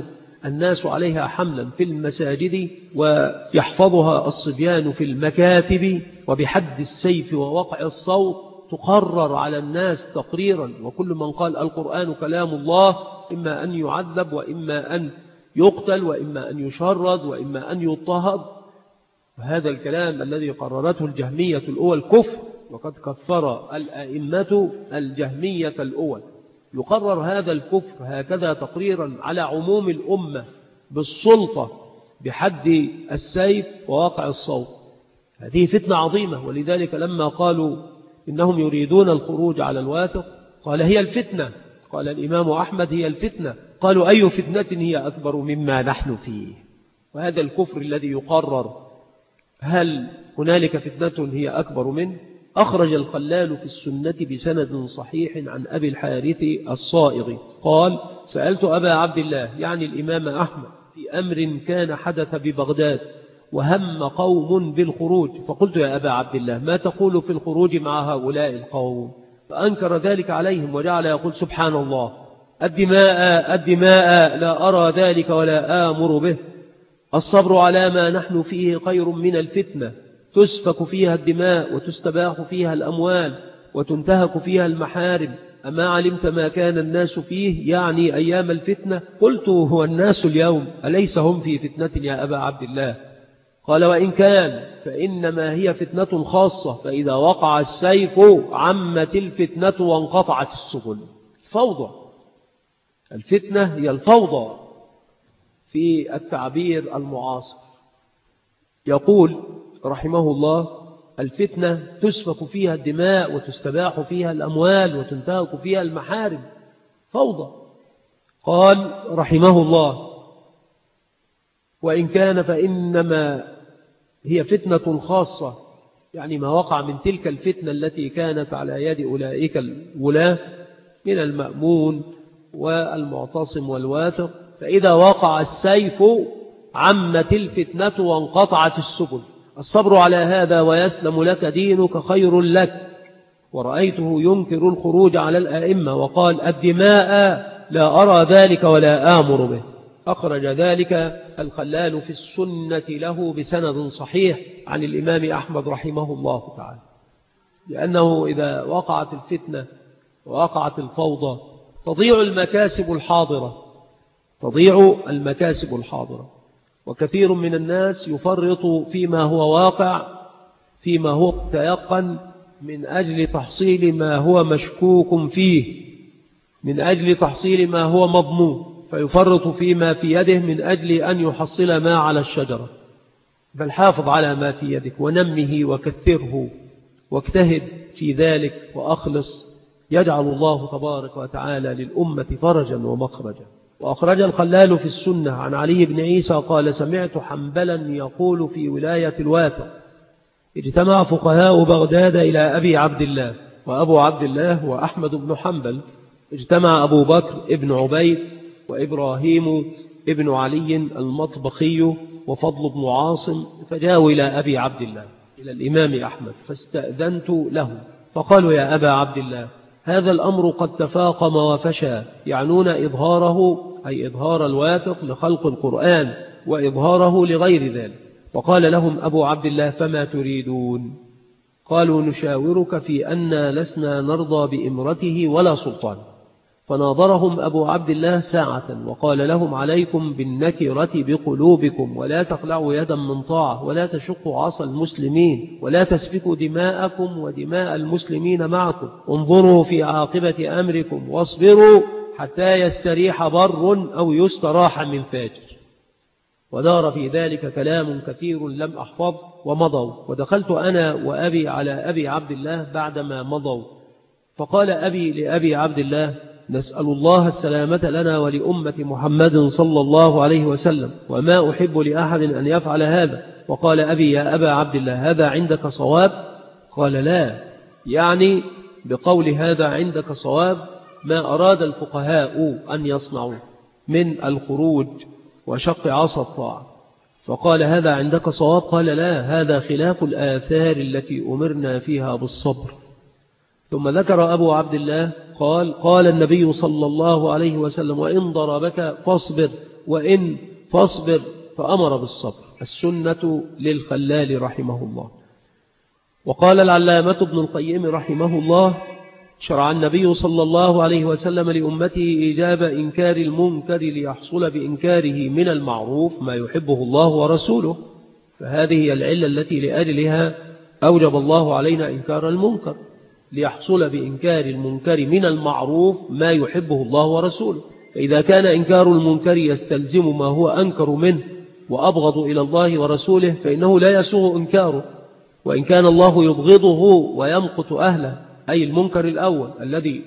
الناس عليها حملا في المساجد ويحفظها الصبيان في المكاتب، وبحد السيف ووقع الصوت تقرر على الناس تقريرا. وكل من قال القرآن كلام الله إما أن يعذب وإما أن يقتل وإما أن يشرد وإما أن يضطهد. وهذا الكلام الذي قررته الجهمية الأول كفر، وقد كفر الأئمة الجهمية الأول. يقرر هذا الكفر هكذا تقريرا على عموم الأمة بالسلطة بحد السيف وواقع الصوت. هذه فتنة عظيمة. ولذلك لما قالوا إنهم يريدون الخروج على الواثق قال هي الفتنة. قال الإمام أحمد هي الفتنة. قالوا أي فتنة هي أكبر مما نحن فيه؟ وهذا الكفر الذي يقرر هل هنالك فتنة هي أكبر منه؟ أخرج الخلال في السنة بسند صحيح عن أبي الحارث الصائغ قال سألت أبا عبد الله يعني الإمام أحمد في أمر كان حدث ببغداد وهم قوم بالخروج، فقلت يا أبا عبد الله ما تقول في الخروج مع هؤلاء القوم؟ فأنكر ذلك عليهم وجعل يقول سبحان الله الدماء الدماء لا أرى ذلك ولا آمر به، الصبر على ما نحن فيه خير من الفتنة، تسفك فيها الدماء وتستباح فيها الأموال وتنتهك فيها المحارم، أما علمت ما كان الناس فيه يعني أيام الفتنة؟ قلت هو الناس اليوم أليس هم في فتنة يا أبا عبد الله؟ قال وإن كان فإنما هي فتنة خاصة، فإذا وقع السيف عمت الفتنة وانقطعت السبل. الفوضى، الفتنة هي الفوضى في التعبير المعاصر. يقول رحمه الله الفتنة تسفك فيها الدماء وتستباح فيها الأموال وتنتهك فيها المحارم، فوضى. قال رحمه الله وإن كان فإنما هي فتنة خاصة، يعني ما وقع من تلك الفتنة التي كانت على يد أولئك الولاة من المأمون والمعتصم والواثق، فإذا وقع السيف عمت الفتنة وانقطعت السبل، الصبر على هذا ويسلم لك دينك خير لك. ورأيته ينكر الخروج على الأئمة وقال الدماء لا أرى ذلك ولا آمر به. أخرج ذلك الخلال في السنة له بسند صحيح عن الإمام أحمد رحمه الله تعالى، لأنه إذا وقعت الفتنة ووقعت الفوضى تضيع المكاسب الحاضرة، تضيع المكاسب الحاضرة. وكثير من الناس يفرط فيما هو واقع، فيما هو تيقن، من أجل تحصيل ما هو مشكوك فيه، من أجل تحصيل ما هو مضمون، فيفرط فيما في يده من أجل أن يحصل ما على الشجرة. بل حافظ على ما في يدك ونمه وكثره واجتهد في ذلك وأخلص، يجعل الله تبارك وتعالى للأمة فرجا ومخرجا. وأخرج الخلال في السنة عن علي بن عيسى قال سمعت حنبلا يقول في ولاية الواثق اجتمع فقهاء بغداد إلى أبي عبد الله، وأبو عبد الله هو أحمد بن حنبل، اجتمع أبو بكر ابن عبيد وإبراهيم ابن علي المطبخي وفضل بن عاصم، فجاءوا إلى أبي عبد الله إلى الإمام أحمد فاستأذنت له، فقالوا يا أبا عبد الله هذا الأمر قد تفاقم وفشى، يعنون إظهاره أي إظهار الواثق لخلق القرآن وإظهاره لغير ذلك. وقال لهم أبو عبد الله فما تريدون؟ قالوا نشاورك في أن لسنا نرضى بإمرته ولا سلطان. فناظرهم أبو عبد الله ساعة وقال لهم عليكم بالنكرة بقلوبكم، ولا تخلعوا يدا من طاعة، ولا تشقوا عصا المسلمين، ولا تسفكوا دماءكم ودماء المسلمين معكم، انظروا في عاقبة أمركم واصبروا حتى يستريح بر أو يستراح من فاجر. ودار في ذلك كلام كثير لم أحفظ ومضوا، ودخلت أنا وأبي على أبي عبد الله بعدما مضوا، فقال أبي لأبي عبد الله نسأل الله السلامة لنا ولأمة محمد صلى الله عليه وسلم، وما أحب لأحد أن يفعل هذا. وقال أبي يا أبا عبد الله هذا عندك صواب؟ قال لا، يعني بقول هذا عندك صواب ما أراد الفقهاء أن يصنعوا من الخروج وشق عصا الطاعة. فقال هذا عندك صواب؟ قال لا، هذا خلاف الآثار التي أمرنا فيها بالصبر. ثم ذكر أبو عبد الله قال قال النبي صلى الله عليه وسلم وإن ضربك فاصبر وإن فاصبر، فأمر بالصبر. السنة للخلال رحمه الله. وقال العلامة ابن القيم رحمه الله: شرع النبي صلى الله عليه وسلم لأمته إيجاب إنكار المنكر ليحصل بإنكاره من المعروف ما يحبه الله ورسوله، فهذه هي العلة التي لأجلها أوجب الله علينا إنكار المنكر، ليحصل بإنكار المنكر من المعروف ما يحبه الله ورسوله. فإذا كان إنكار المنكر يستلزم ما هو أنكر منه وأبغض إلى الله ورسوله فإنه لا يسوغ إنكاره. وإن كان الله يبغضه ويمقت أهله، أي المنكر الأول الذي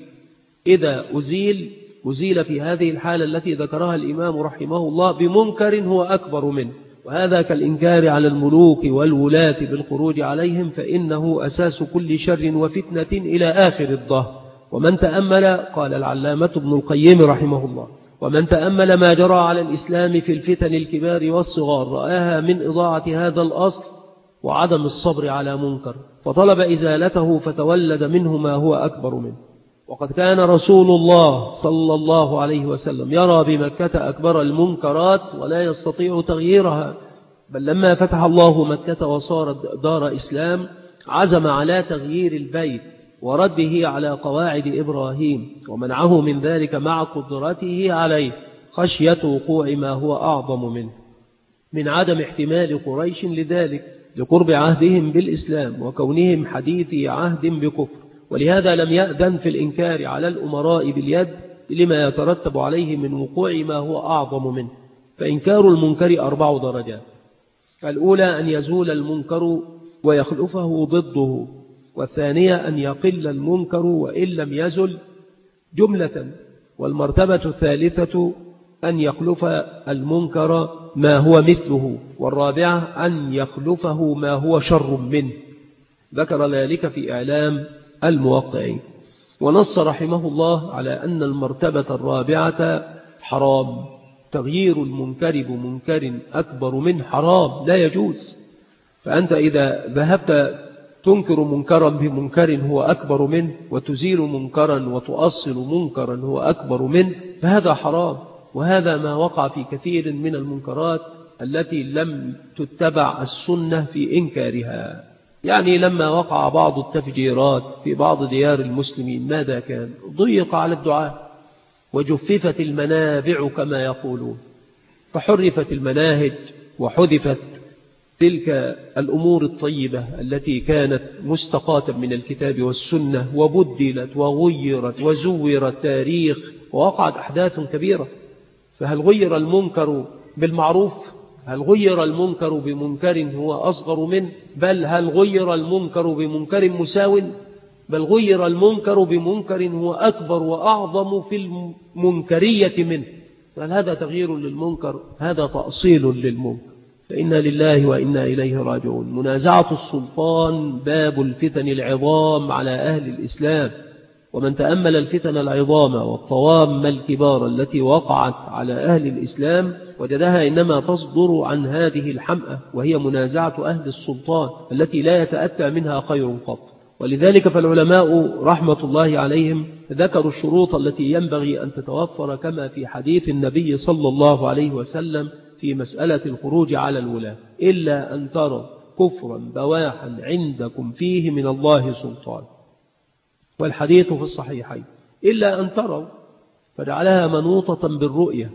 إذا أزيل أزيل في هذه الحالة التي ذكرها الإمام رحمه الله بمنكر هو أكبر منه، وهذا كالإنكار على الملوك والولاة بالخروج عليهم، فإنه أساس كل شر وفتنة إلى آخر الظهر. ومن تأمل، قال العلامة ابن القيم رحمه الله، ومن تأمل ما جرى على الإسلام في الفتن الكبار والصغار رآها من إضاعة هذا الأصل وعدم الصبر على منكر، فطلب إزالته فتولد منه ما هو أكبر منه. وقد كان رسول الله صلى الله عليه وسلم يرى بمكة أكبر المنكرات ولا يستطيع تغييرها، بل لما فتح الله مكة وصارت دار إسلام عزم على تغيير البيت ورده على قواعد إبراهيم، ومنعه من ذلك مع قدرته عليه خشية وقوع ما هو أعظم منه من عدم احتمال قريش لذلك لقرب عهدهم بالإسلام وكونهم حديثي عهد بكفر. ولهذا لم يأذن في الإنكار على الأمراء باليد لما يترتب عليه من وقوع ما هو أعظم منه. فإنكار المنكر أربع درجات: الأولى أن يزول المنكر ويخلفه ضده، والثانية أن يقل المنكر وإن لم يزل جملة، والمرتبة الثالثة أن يخلف المنكر ما هو مثله، والرابعة أن يخلفه ما هو شر منه. ذكر ذلك في إعلام الموقعين. ونص رحمه الله على أن المرتبة الرابعة حرام، تغيير المنكر بمنكر أكبر من حرام لا يجوز. فأنت إذا ذهبت تنكر منكرا بمنكر هو أكبر منه وتزيل منكرا وتؤصل منكرا هو أكبر منه فهذا حرام. وهذا ما وقع في كثير من المنكرات التي لم تتبع السنة في إنكارها. يعني لما وقع بعض التفجيرات في بعض ديار المسلمين ماذا كان؟ ضيق على الدعاء وجففت المنابع كما يقولون، فحرفت المناهج وحذفت تلك الأمور الطيبة التي كانت مستقاة من الكتاب والسنة، وبدلت وغيرت وزورت تاريخ ووقعت أحداث كبيرة. فهل غير المنكر بالمعروف؟ هل غير المنكر بمنكر هو أصغر منه؟ بل هل غير المنكر بمنكر مساو؟ بل غير المنكر بمنكر هو أكبر وأعظم في المنكرية منه. فهل هذا تغيير للمنكر؟ هذا تأصيل للمنكر. فإنا لله وإنا إليه راجعون. منازعة السلطان باب الفتن العظام على أهل الإسلام، ومن تأمل الفتن العظام والطوام الكبار التي وقعت على أهل الإسلام وجدها إنما تصدر عن هذه الحمأة، وهي منازعة أهل السلطان التي لا يتأتى منها خير قط. ولذلك فالعلماء رحمة الله عليهم ذكروا الشروط التي ينبغي أن تتوفر كما في حديث النبي صلى الله عليه وسلم في مسألة الخروج على الولاة: إلا أن تروا كفرا بواحا عندكم فيه من الله سلطان. والحديث في الصحيحين: إلا أن تروا، فجعلها منوطة بالرؤية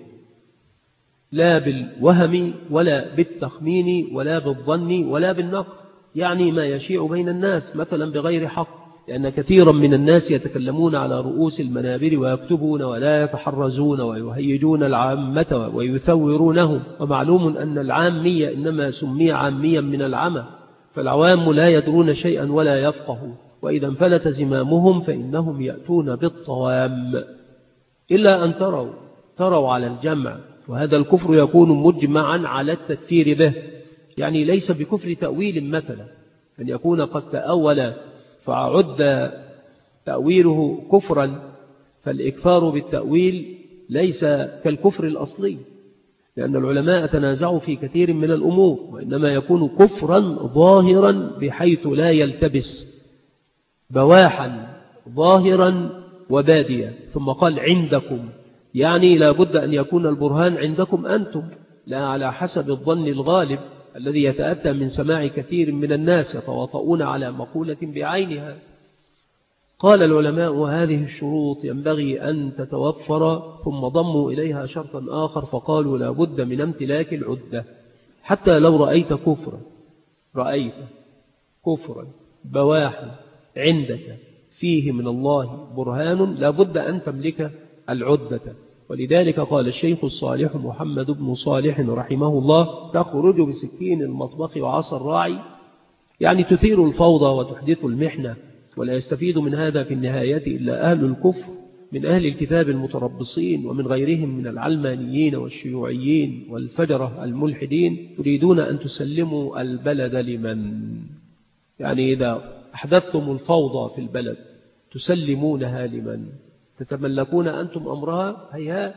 لا بالوهم ولا بالتخمين ولا بالظن ولا بالنقل، يعني ما يشيع بين الناس مثلا بغير حق، لأن كثيرا من الناس يتكلمون على رؤوس المنابر ويكتبون ولا يتحرزون ويهيجون العامة ويثورونهم. ومعلوم أن العامية إنما سمي عاميا من العمى، فالعوام لا يدرون شيئا ولا يفقهون، وإذا انفلت زمامهم فإنهم يأتون بالطوام. إلا أن تروا، تروا على الجمع، وهذا الكفر يكون مجمعا على التكفير به، يعني ليس بكفر تأويل مثلا، أن يكون قد تأول فعد تأويله كفرا، فالإكفار بالتأويل ليس كالكفر الأصلي، لأن العلماء تنازعوا في كثير من الأمور، وإنما يكون كفرا ظاهرا بحيث لا يلتبس، بواحا ظاهرا وباديا. ثم قال عندكم، يعني لا بد أن يكون البرهان عندكم أنتم، لا على حسب الظن الغالب الذي يتأتى من سماع كثير من الناس يتواطؤون على مقولة بعينها. قال العلماء وهذه الشروط ينبغي أن تتوفر، ثم ضموا إليها شرطا آخر فقالوا لا بد من امتلاك العدة. حتى لو رأيت كفرا رأيت كفرا بواحا عندك فيه من الله برهان لا بد أن تملك العدة. ولذلك قال الشيخ الصالح محمد بن صالح رحمه الله: تخرج بسكين المطبخ وعصا الراعي، يعني تثير الفوضى وتحدث المحنة، ولا يستفيد من هذا في النهاية إلا أهل الكفر من أهل الكتاب المتربصين ومن غيرهم من العلمانيين والشيوعيين والفجرة الملحدين، تريدون أن تسلموا البلد لمن؟ يعني إذا أحدثتم الفوضى في البلد تسلمونها لمن؟ تتملكون أنتم أمرها؟ هيهات،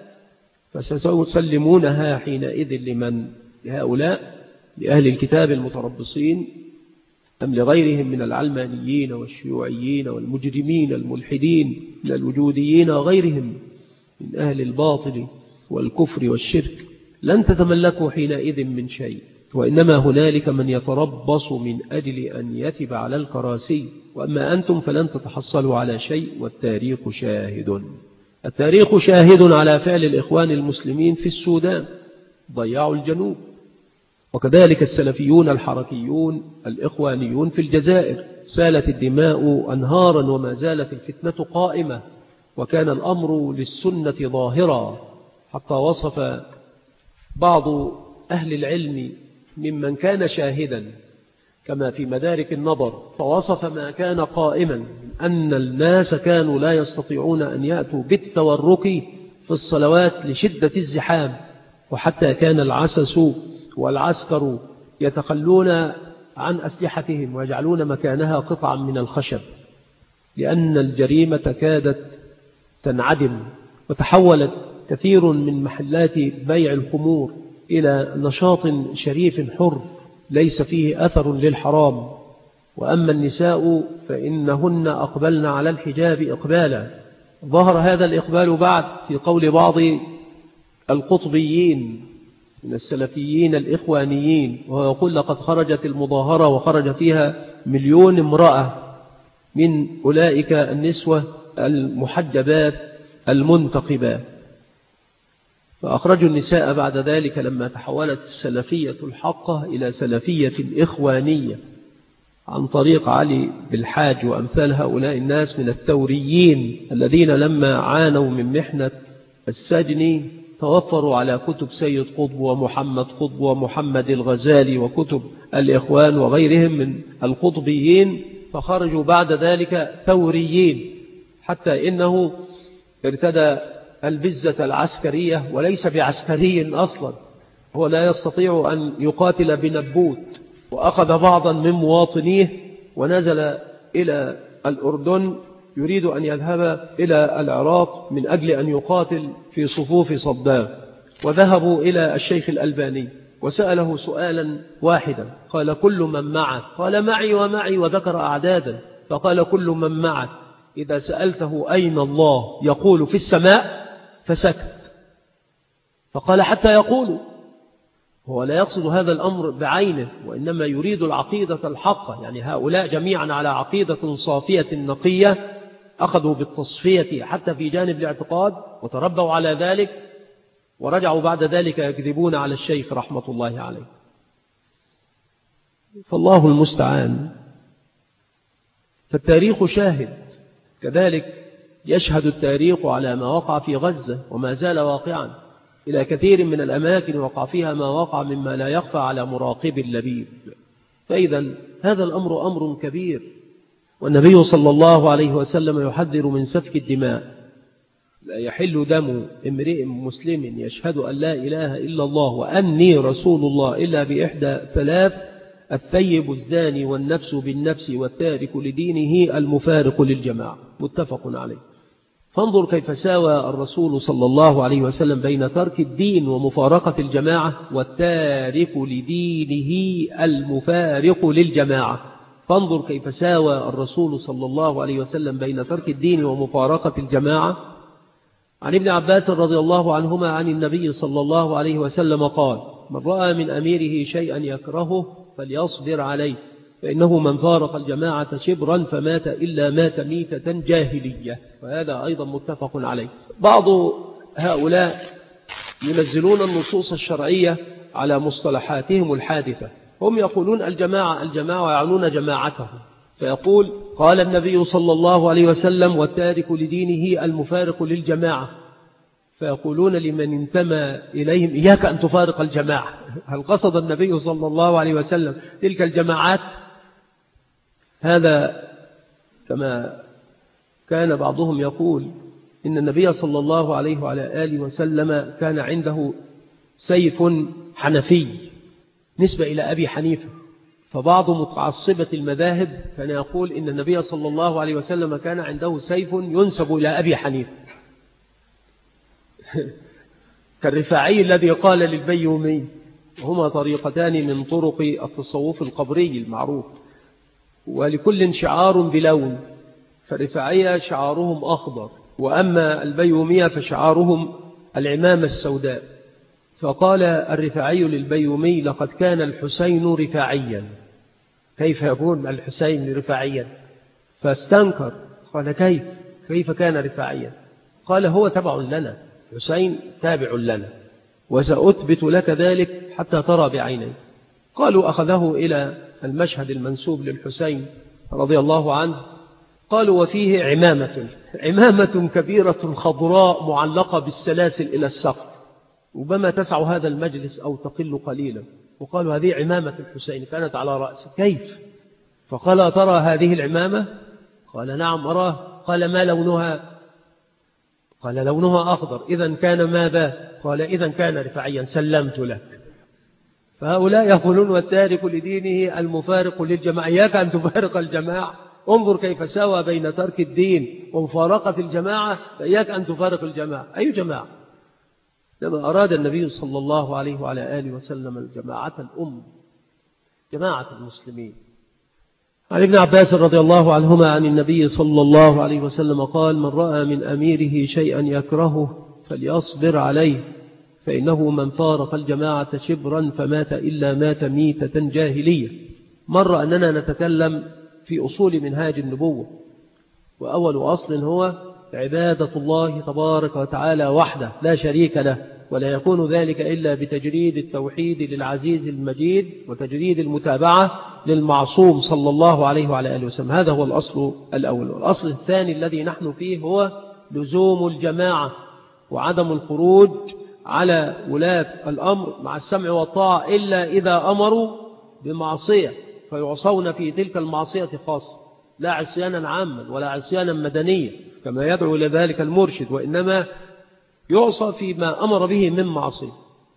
فستسلمونها حينئذ لمن؟ لهؤلاء، لأهل الكتاب المتربصين، أم لغيرهم من العلمانيين والشيوعيين والمجرمين الملحدين من الوجوديين وغيرهم من أهل الباطل والكفر والشرك؟ لن تتملكوا حينئذ من شيء، وإنما هنالك من يتربص من أجل أن يتب على الكراسي، وأما أنتم فلن تتحصلوا على شيء، والتاريخ شاهد. التاريخ شاهد على فعل الإخوان المسلمين في السودان، ضيعوا الجنوب، وكذلك السلفيون الحركيون الإخوانيون في الجزائر، سالت الدماء أنهارا وما زالت الفتنة قائمة، وكان الأمر للسنة ظاهرا، حتى وصف بعض أهل العلم ممن كان شاهدا كما في مدارك النظر، فوصف ما كان قائما أن الناس كانوا لا يستطيعون أن يأتوا بالتورك في الصلوات لشدة الزحام، وحتى كان العسس والعسكر يتخلون عن أسلحتهم ويجعلون مكانها قطعا من الخشب، لأن الجريمة كادت تنعدم، وتحولت كثير من محلات بيع الخمور إلى نشاط شريف حر ليس فيه أثر للحرام. وأما النساء فإنهن أقبلن على الحجاب إقبالا. ظهر هذا الإقبال بعد في قول بعض القطبيين من السلفيين الإخوانيين، وهو يقول لقد خرجت المظاهرة وخرج فيها مليون امرأة من أولئك النسوة المحجبات المنتقبات. فأخرجوا النساء بعد ذلك لما تحولت السلفية الحقة إلى سلفية إخوانية عن طريق علي بالحاج وأمثال هؤلاء الناس من الثوريين الذين لما عانوا من محنة السجن توفروا على كتب سيد قطب ومحمد قطب ومحمد الغزالي وكتب الإخوان وغيرهم من القطبيين، فخرجوا بعد ذلك ثوريين، حتى إنه ارتدى البزة العسكرية وليس بعسكري أصلا، هو لا يستطيع أن يقاتل بنبوت، وأخذ بعضا من مواطنيه ونزل إلى الأردن يريد أن يذهب إلى العراق من أجل أن يقاتل في صفوف صدام. وذهبوا إلى الشيخ الألباني وسأله سؤالا واحدا، قال كل من معك؟ قال معي ومعي، وذكر أعدادا، فقال كل من معك إذا سألته أين الله يقول في السماء، فسكت. فقال حتى يقولوا. هو لا يقصد هذا الأمر بعينه، وإنما يريد العقيدة الحقة، يعني هؤلاء جميعا على عقيدة صافية نقية، أخذوا بالتصفية حتى في جانب الاعتقاد وتربوا على ذلك، ورجعوا بعد ذلك يكذبون على الشيخ رحمة الله عليه. فالله المستعان. فالتاريخ شاهد، كذلك يشهد التاريخ على ما وقع في غزة وما زال واقعا إلى كثير من الأماكن وقع فيها ما وقع مما لا يخفى على مراقب اللبيب. فإذا هذا الأمر أمر كبير، والنبي صلى الله عليه وسلم يحذر من سفك الدماء. لا يحل دم امرئ مسلم يشهد أن لا إله إلا الله وأني رسول الله إلا بإحدى ثلاث: الثيب الزاني والنفس بالنفس والتارك لدينه المفارق للجماعة. متفق عليه. فانظر كيف ساوى الرسول صلى الله عليه وسلم بين ترك الدين ومفارقة الجماعة والتارك لدينه المفارق للجماعة. فانظر كيف ساوى الرسول صلى الله عليه وسلم بين ترك الدين ومفارقة الجماعة عن ابن عباس رضي الله عنهما عن النبي صلى الله عليه وسلم قال: من رأى من أميره شيئا يكرهه فليصبر عليه، فإنه من فارق الجماعة شبرا فمات إلا مات ميتة جاهلية. وهذا أيضا متفق عليه. بعض هؤلاء ينزلون النصوص الشرعية على مصطلحاتهم الحادثة. هم يقولون الجماعة الجماعة ويعنون جماعته، فيقول: قال النبي صلى الله عليه وسلم: والتارك لدينه المفارق للجماعة. فيقولون لمن انتمى إليهم: إياك أن تفارق الجماعة. هل قصد النبي صلى الله عليه وسلم تلك الجماعات؟ هذا كما كان بعضهم يقول إن النبي صلى الله عليه وعلى آله وسلم كان عنده سيف حنفي نسبة إلى أبي حنيفة، فبعض متعصبة المذاهب كان يقول إن النبي صلى الله عليه وسلم كان عنده سيف ينسب إلى أبي حنيفة كالرفاعي الذي قال للبيومي، هما طريقتان من طرق التصوف القبري المعروف، ولكل شعار بلون، فالرفاعية شعارهم أخضر، وأما البيومية فشعارهم العمامة السوداء. فقال الرفاعي للبيومي: لقد كان الحسين رفاعيا. كيف يكون الحسين رفاعيا؟ فاستنكر، قال: كيف كيف كان رفاعيا؟ قال: هو تبع لنا، حسين تابع لنا، وسأثبت لك ذلك حتى ترى بعيني. قالوا: أخذه إلى المشهد المنسوب للحسين رضي الله عنه، قالوا: وفيه عمامة عمامة كبيرة خضراء معلقة بالسلاسل إلى السقف، ربما تسع هذا المجلس أو تقل قليلا. وقالوا: هذه عمامة الحسين كانت على رأسه. كيف؟ فقال: ترى هذه العمامة؟ قال: نعم أراه. قال: ما لونها؟ قال: لونها أخضر. إذن كان ماذا؟ قال: إذن كان رفاعيا، سلمت لك. فهؤلاء يقولون: والتارك لدينه المفارق للجماعة. إياك أن تفارق الجماعة. انظر كيف سوى بين ترك الدين ومفارقة الجماعة، فإياك أن تفارق الجماعة. أي جماعة؟ لما أراد النبي صلى الله عليه وعلى آله وسلم الجماعة الأم، جماعة المسلمين. عن ابن عباس رضي الله عنهما عن النبي صلى الله عليه وسلم قال: من رأى من أميره شيئا يكرهه فليصبر عليه، فإنه من فارق الجماعة شبرا فمات إلا مات ميتة جاهلية. مر أننا نتكلم في أصول منهاج النبوة، وأول أصل هو عبادة الله تبارك وتعالى وحده لا شريك له، ولا يكون ذلك إلا بتجريد التوحيد للعزيز المجيد وتجريد المتابعة للمعصوم صلى الله عليه وعلى آله وسلم. هذا هو الأصل الأول. والأصل الثاني الذي نحن فيه هو لزوم الجماعة وعدم الخروج على ولاة الأمر مع السمع والطاعة إلا إذا أمروا بمعصية فيعصون في تلك المعصية خاصة، لا عصيانا عاما ولا عصيانا مدنيا كما يدعو إلى ذلك المرشد، وإنما يعصى فيما أمر به من معصية.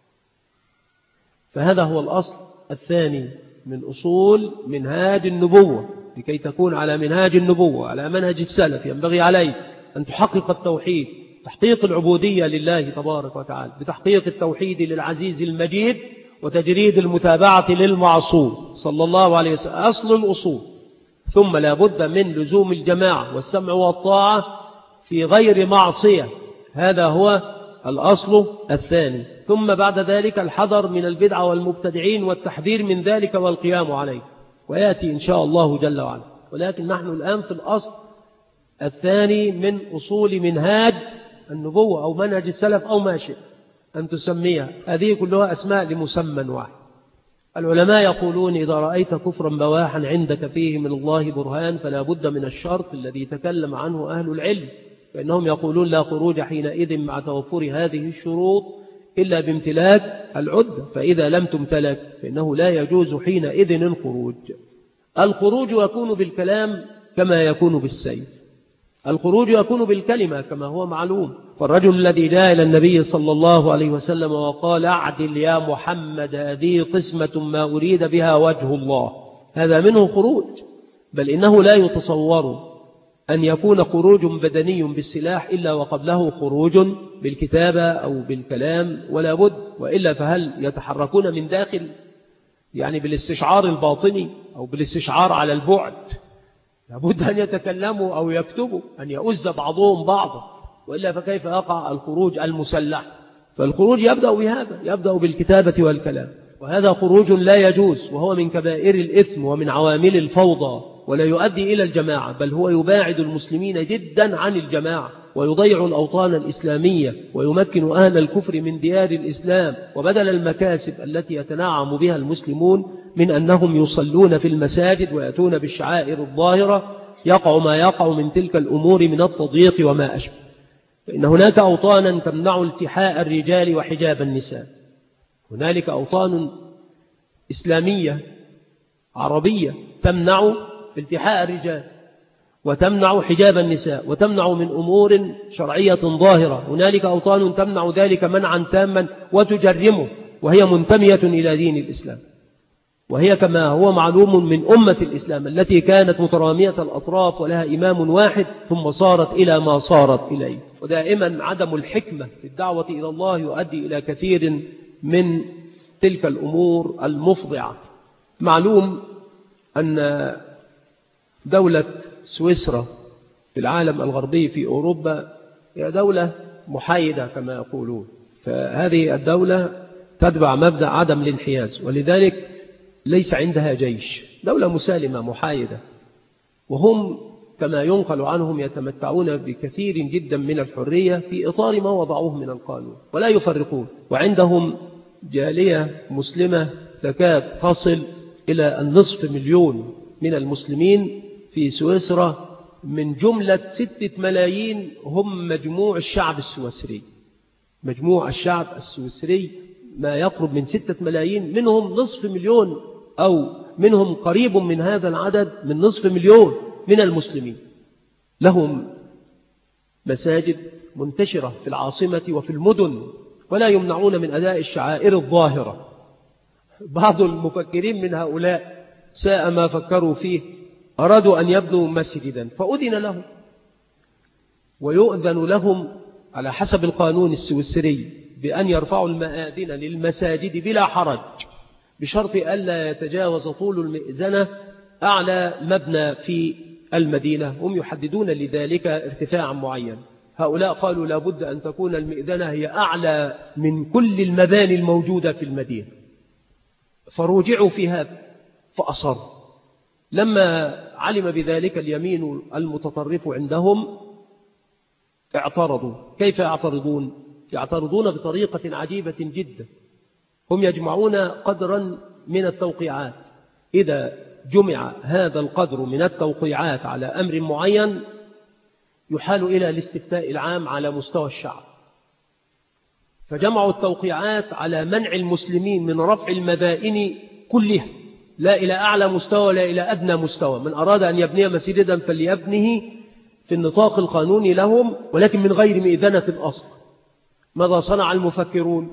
فهذا هو الأصل الثاني من أصول منهاج النبوة. لكي تكون على منهاج النبوة على منهج السلف ينبغي عليك أن تحقق التوحيد، تحقيق العبودية لله تبارك وتعالى بتحقيق التوحيد للعزيز المجيد وتجريد المتابعة للمعصوم صلى الله عليه وسلم، أصل الأصول. ثم لا بد من لزوم الجماعة والسمع والطاعة في غير معصية، هذا هو الأصل الثاني. ثم بعد ذلك الحذر من البدعة والمبتدعين والتحذير من ذلك والقيام عليه، ويأتي إن شاء الله جل وعلا. ولكن نحن الآن في الأصل الثاني من أصول منهاج النبوة أو منهج السلف أو ما شئ أن تسميها، هذه كلها أسماء لمسمى واحد. العلماء يقولون: إذا رأيت كفرا بواحا عندك فيه من الله برهان فلا بد من الشرط الذي تكلم عنه أهل العلم، فإنهم يقولون: لا خروج حينئذ مع توفر هذه الشروط إلا بامتلاك العدة، فإذا لم تمتلك فإنه لا يجوز حينئذ الخروج. الخروج يكون بالكلام كما يكون بالسيف، الخروج يكون بالكلمة كما هو معلوم. فالرجل الذي جاء إلى النبي صلى الله عليه وسلم وقال: أعدل يا محمد، هذه قسمة ما أريد بها وجه الله، هذا منه خروج. بل إنه لا يتصور أن يكون خروج بدني بالسلاح إلا وقبله خروج بالكتابة أو بالكلام، ولا بد، وإلا فهل يتحركون من داخل يعني بالاستشعار الباطني أو بالاستشعار على البعد؟ لابد أن يتكلموا أو يكتبوا، أن يؤز بعضهم بعضا. وإلا فكيف يقع الخروج المسلح؟ فالخروج يبدأ بهذا، يبدأ بالكتابة والكلام، وهذا خروج لا يجوز، وهو من كبائر الإثم ومن عوامل الفوضى، ولا يؤدي إلى الجماعة، بل هو يباعد المسلمين جدا عن الجماعة، ويضيع الأوطان الإسلامية، ويمكن أهل الكفر من ديار الإسلام. وبدل المكاسب التي يتنعم بها المسلمون من أنهم يصلون في المساجد ويأتون بالشعائر الظاهرة، يقع ما يقع من تلك الأمور من التضييق وما أشبه. فإن هناك أوطانا تمنع التحاء الرجال وحجاب النساء. هنالك أوطان إسلامية عربية تمنع التحاء الرجال وتمنع حجاب النساء وتمنع من أمور شرعية ظاهرة. هنالك أوطان تمنع ذلك منعا تاما وتجرمه، وهي منتمية إلى دين الإسلام، وهي كما هو معلوم من أمة الإسلام التي كانت مترامية الأطراف ولها إمام واحد ثم صارت إلى ما صارت إليه. ودائما عدم الحكمة في الدعوة إلى الله يؤدي إلى كثير من تلك الأمور المفضعة. معلوم أن دولة سويسرا في العالم الغربي في أوروبا هي دولة محايدة كما يقولون، فهذه الدولة تتبع مبدأ عدم الانحياز، ولذلك ليس عندها جيش، دولة مسالمة محايدة، وهم كما ينقل عنهم يتمتعون بكثير جدا من الحرية في إطار ما وضعوه من القانون ولا يفرقون. وعندهم جالية مسلمة تكاد تصل إلى النصف مليون من المسلمين في سويسرا، من جملة ستة ملايين هم مجموع الشعب السويسري. مجموع الشعب السويسري ما يقرب من ستة ملايين، منهم نصف مليون أو منهم قريب من هذا العدد من نصف مليون من المسلمين. لهم مساجد منتشرة في العاصمة وفي المدن، ولا يمنعون من أداء الشعائر الظاهرة. بعض المفكرين من هؤلاء ساء ما فكروا فيه، أرادوا أن يبنوا مسجدا فأذن لهم، ويؤذن لهم على حسب القانون السويسري بأن يرفعوا المآذن للمساجد بلا حرج، بشرط ألا يتجاوز طول المئذنة أعلى مبنى في المدينة. هم يحددون لذلك ارتفاعا معين. هؤلاء قالوا لابد أن تكون المئذنة هي أعلى من كل المباني الموجودة في المدينة، فرجعوا في هذا فأصروا. لما علم بذلك اليمين المتطرف عندهم اعترضوا. كيف يعترضون؟ يعترضون بطريقة عجيبة جدا. هم يجمعون قدرا من التوقيعات، إذا جمع هذا القدر من التوقيعات على أمر معين يحال إلى الاستفتاء العام على مستوى الشعب. فجمعوا التوقيعات على منع المسلمين من رفع المبائن كلها، لا إلى أعلى مستوى ولا إلى أدنى مستوى. من أراد أن يبني مسجدا فليبنه في النطاق القانوني لهم، ولكن من غير مئذنة أصلا. ماذا صنع المفكرون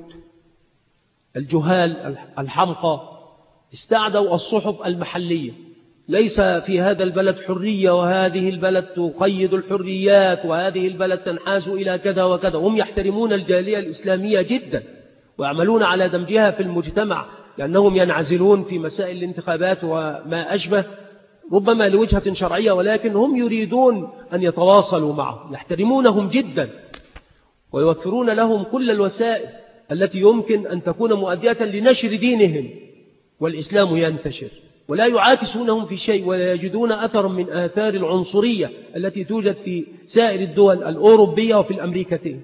الجهال الحمقى؟ استعدوا الصحف المحلية. ليس في هذا البلد حرية، وهذه البلد تقيد الحريات، وهذه البلد تنحاز إلى كذا وكذا. هم يحترمون الجالية الإسلامية جدا ويعملون على دمجها في المجتمع، لأنهم ينعزلون في مسائل الانتخابات وما أشبه، ربما لوجهة شرعية، ولكن هم يريدون أن يتواصلوا معهم، يحترمونهم جدا ويوفرون لهم كل الوسائل التي يمكن أن تكون مؤدية لنشر دينهم، والإسلام ينتشر، ولا يعاكسونهم في شيء، ولا يجدون أثرا من آثار العنصرية التي توجد في سائر الدول الأوروبية وفي الأمريكتين.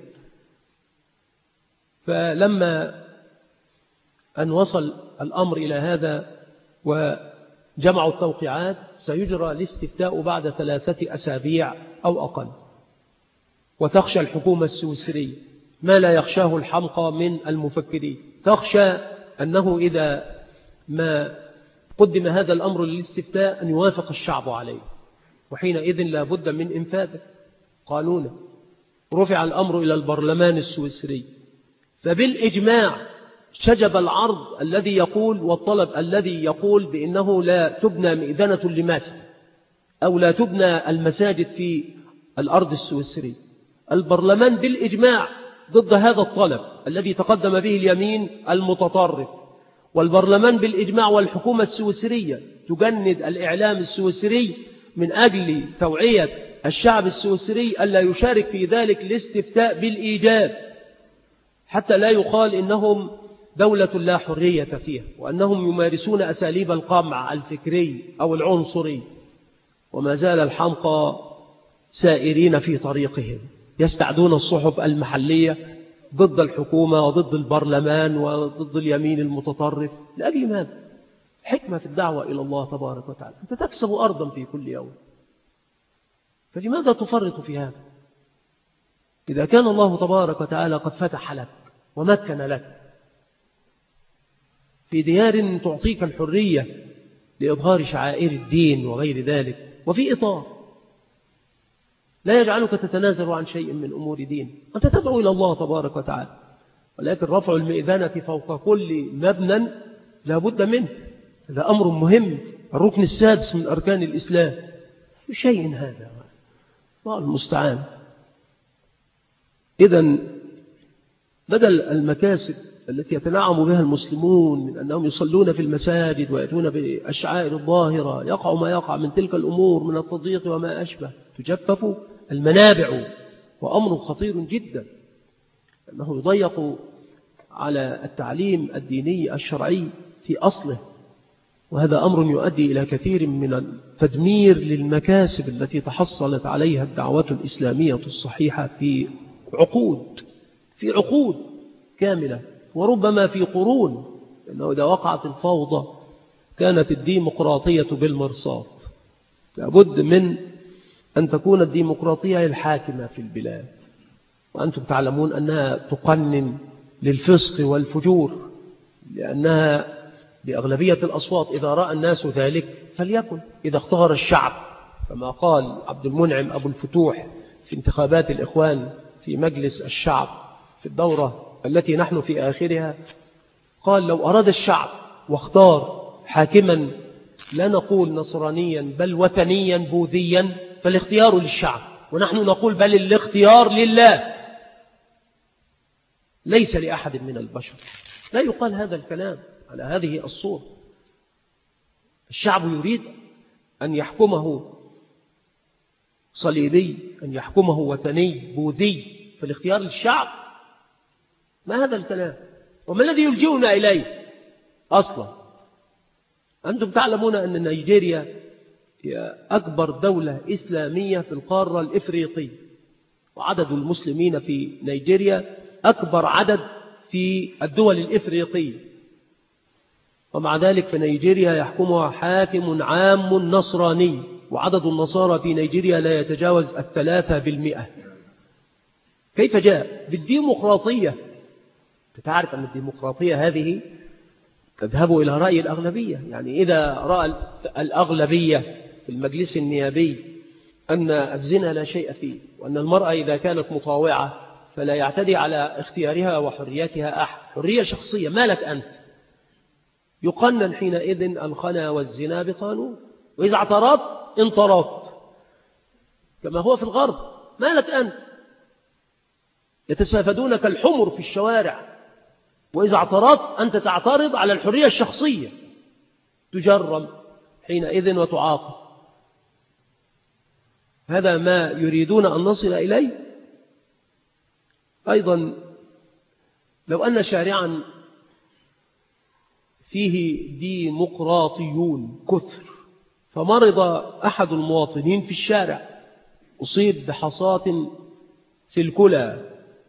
فلما أن وصل الأمر إلى هذا وجمعوا التوقيعات، سيجرى الاستفتاء بعد ثلاثة أسابيع أو أقل. وتخشى الحكومة السويسرية ما لا يخشاه الحمقى من المفكرين، تخشى أنه إذا ما قدم هذا الأمر للاستفتاء أن يوافق الشعب عليه، وحينئذ لا بد من إنفاذه قانونا. رفع الأمر إلى البرلمان السويسري، فبالإجماع شجب العرض الذي يقول والطلب الذي يقول بأنه لا تبنى مئذنة لمسجد أو لا تبنى المساجد في الأرض السويسري. البرلمان بالإجماع ضد هذا الطلب الذي تقدم به اليمين المتطرف، والبرلمان بالإجماع والحكومة السويسرية تجند الإعلام السويسري من أجل توعية الشعب السويسري ألا يشارك في ذلك الاستفتاء بالإيجاب، حتى لا يقال إنهم دولة لا حرية فيها وأنهم يمارسون أساليب القمع الفكري أو العنصري. وما زال الحمقى سائرين في طريقهم، يستعدون الصحف المحلية ضد الحكومة وضد البرلمان وضد اليمين المتطرف. لأجل ماذا؟ حكمة في الدعوة إلى الله تبارك وتعالى. أنت تكسب أرضا في كل يوم، فلماذا تفرط في هذا؟ إذا كان الله تبارك وتعالى قد فتح لك ومكن لك في ديار تعطيك الحرية لإظهار شعائر الدين وغير ذلك، وفي إطار لا يجعلك تتنازل عن شيء من أمور دين، أنت تدعو إلى الله تبارك وتعالى، ولكن رفع المئذنة فوق كل مبنى لا بد منه. هذا أمر مهم، الركن السادس من أركان الإسلام. شيء هذا الله المستعان. إذن بدل المكاسب التي يتنعم بها المسلمون من أنهم يصلون في المساجد ويأتون بالشعائر الظاهرة، يقع ما يقع من تلك الأمور من التضييق وما أشبه، تجفف المنابع، وأمر خطير جدا أنه يضيق على التعليم الديني الشرعي في أصله، وهذا أمر يؤدي إلى كثير من التدمير للمكاسب التي تحصلت عليها الدعوة الإسلامية الصحيحة في عقود في عقود كاملة، وربما في قرون، لأنه إذا وقعت الفوضى كانت الديمقراطية بالمرصاد. لابد من أن تكون الديمقراطية هي الحاكمة في البلاد، وأنتم تعلمون أنها تقنن للفسق والفجور، لأنها بأغلبية الأصوات إذا رأى الناس ذلك فليكن. إذا اختار الشعب كما قال عبد المنعم أبو الفتوح في انتخابات الإخوان في مجلس الشعب في الدورة التي نحن في آخرها، قال لو أراد الشعب واختار حاكما لا نقول نصرانيا بل وثنيا بوذيا فالاختيار للشعب، ونحن نقول بل الاختيار لله ليس لأحد من البشر. لا يقال هذا الكلام على هذه الصورة. الشعب يريد أن يحكمه صليبي، أن يحكمه وثني بوذي، فالاختيار للشعب. ما هذا الكلام؟ وما الذي يلجئنا إليه أصلا؟ أنتم تعلمون أن نيجيريا هي أكبر دولة إسلامية في القارة الإفريقية، وعدد المسلمين في نيجيريا أكبر عدد في الدول الإفريقية، ومع ذلك في نيجيريا يحكمها حاكم عام نصراني، وعدد النصارى في نيجيريا لا يتجاوز الثلاثة بالمئة. كيف جاء؟ بالديمقراطية. تعرف أن الديمقراطية هذه تذهب إلى رأي الأغلبية، يعني إذا رأى الأغلبية في المجلس النيابي أن الزنا لا شيء فيه، وأن المرأة إذا كانت مطاوعة فلا يعتدي على اختيارها وحريتها أحد، حرية شخصية، ما لك أنت؟ يقنن حينئذ الخنا والزنا بقانون، وإذا اعترضت انطردت كما هو في الغرب. ما لك أنت؟ يتسافدون كالحمر في الشوارع، وإذا اعترضت أنت تعترض على الحرية الشخصية، تجرم حينئذ وتعاقب. هذا ما يريدون أن نصل إليه. أيضا لو أن شارعا فيه ديمقراطيون كثر، فمرض أحد المواطنين في الشارع، أصيب بحصاة في الكلى،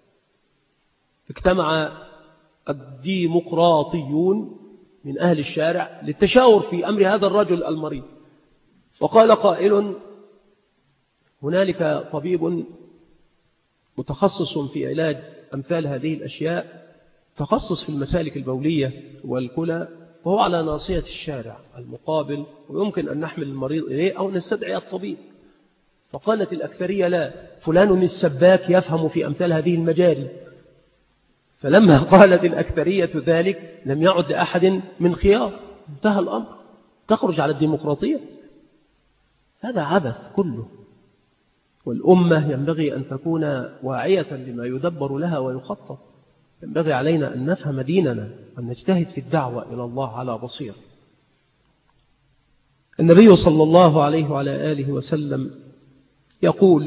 اجتمع الديمقراطيون من أهل الشارع للتشاور في أمر هذا الرجل المريض، وقال قائل: هنالك طبيب متخصص في علاج أمثال هذه الأشياء، تخصص في المسالك البولية والكلى، وهو على ناصية الشارع المقابل، ويمكن أن نحمل المريض إليه أو نستدعي الطبيب. فقالت الأكثرية: لا، فلان السباك يفهم في أمثال هذه المجال. فلما قالت الأكثرية ذلك لم يعد أحد من خيار، انتهى الأمر. تخرج على الديمقراطية؟ هذا عبث كله. والأمة ينبغي أن تكون واعية لما يدبر لها ويخطط. ينبغي علينا أن نفهم ديننا وأن نجتهد في الدعوة إلى الله على بصيرة. النبي صلى الله عليه وعلى آله وسلم يقول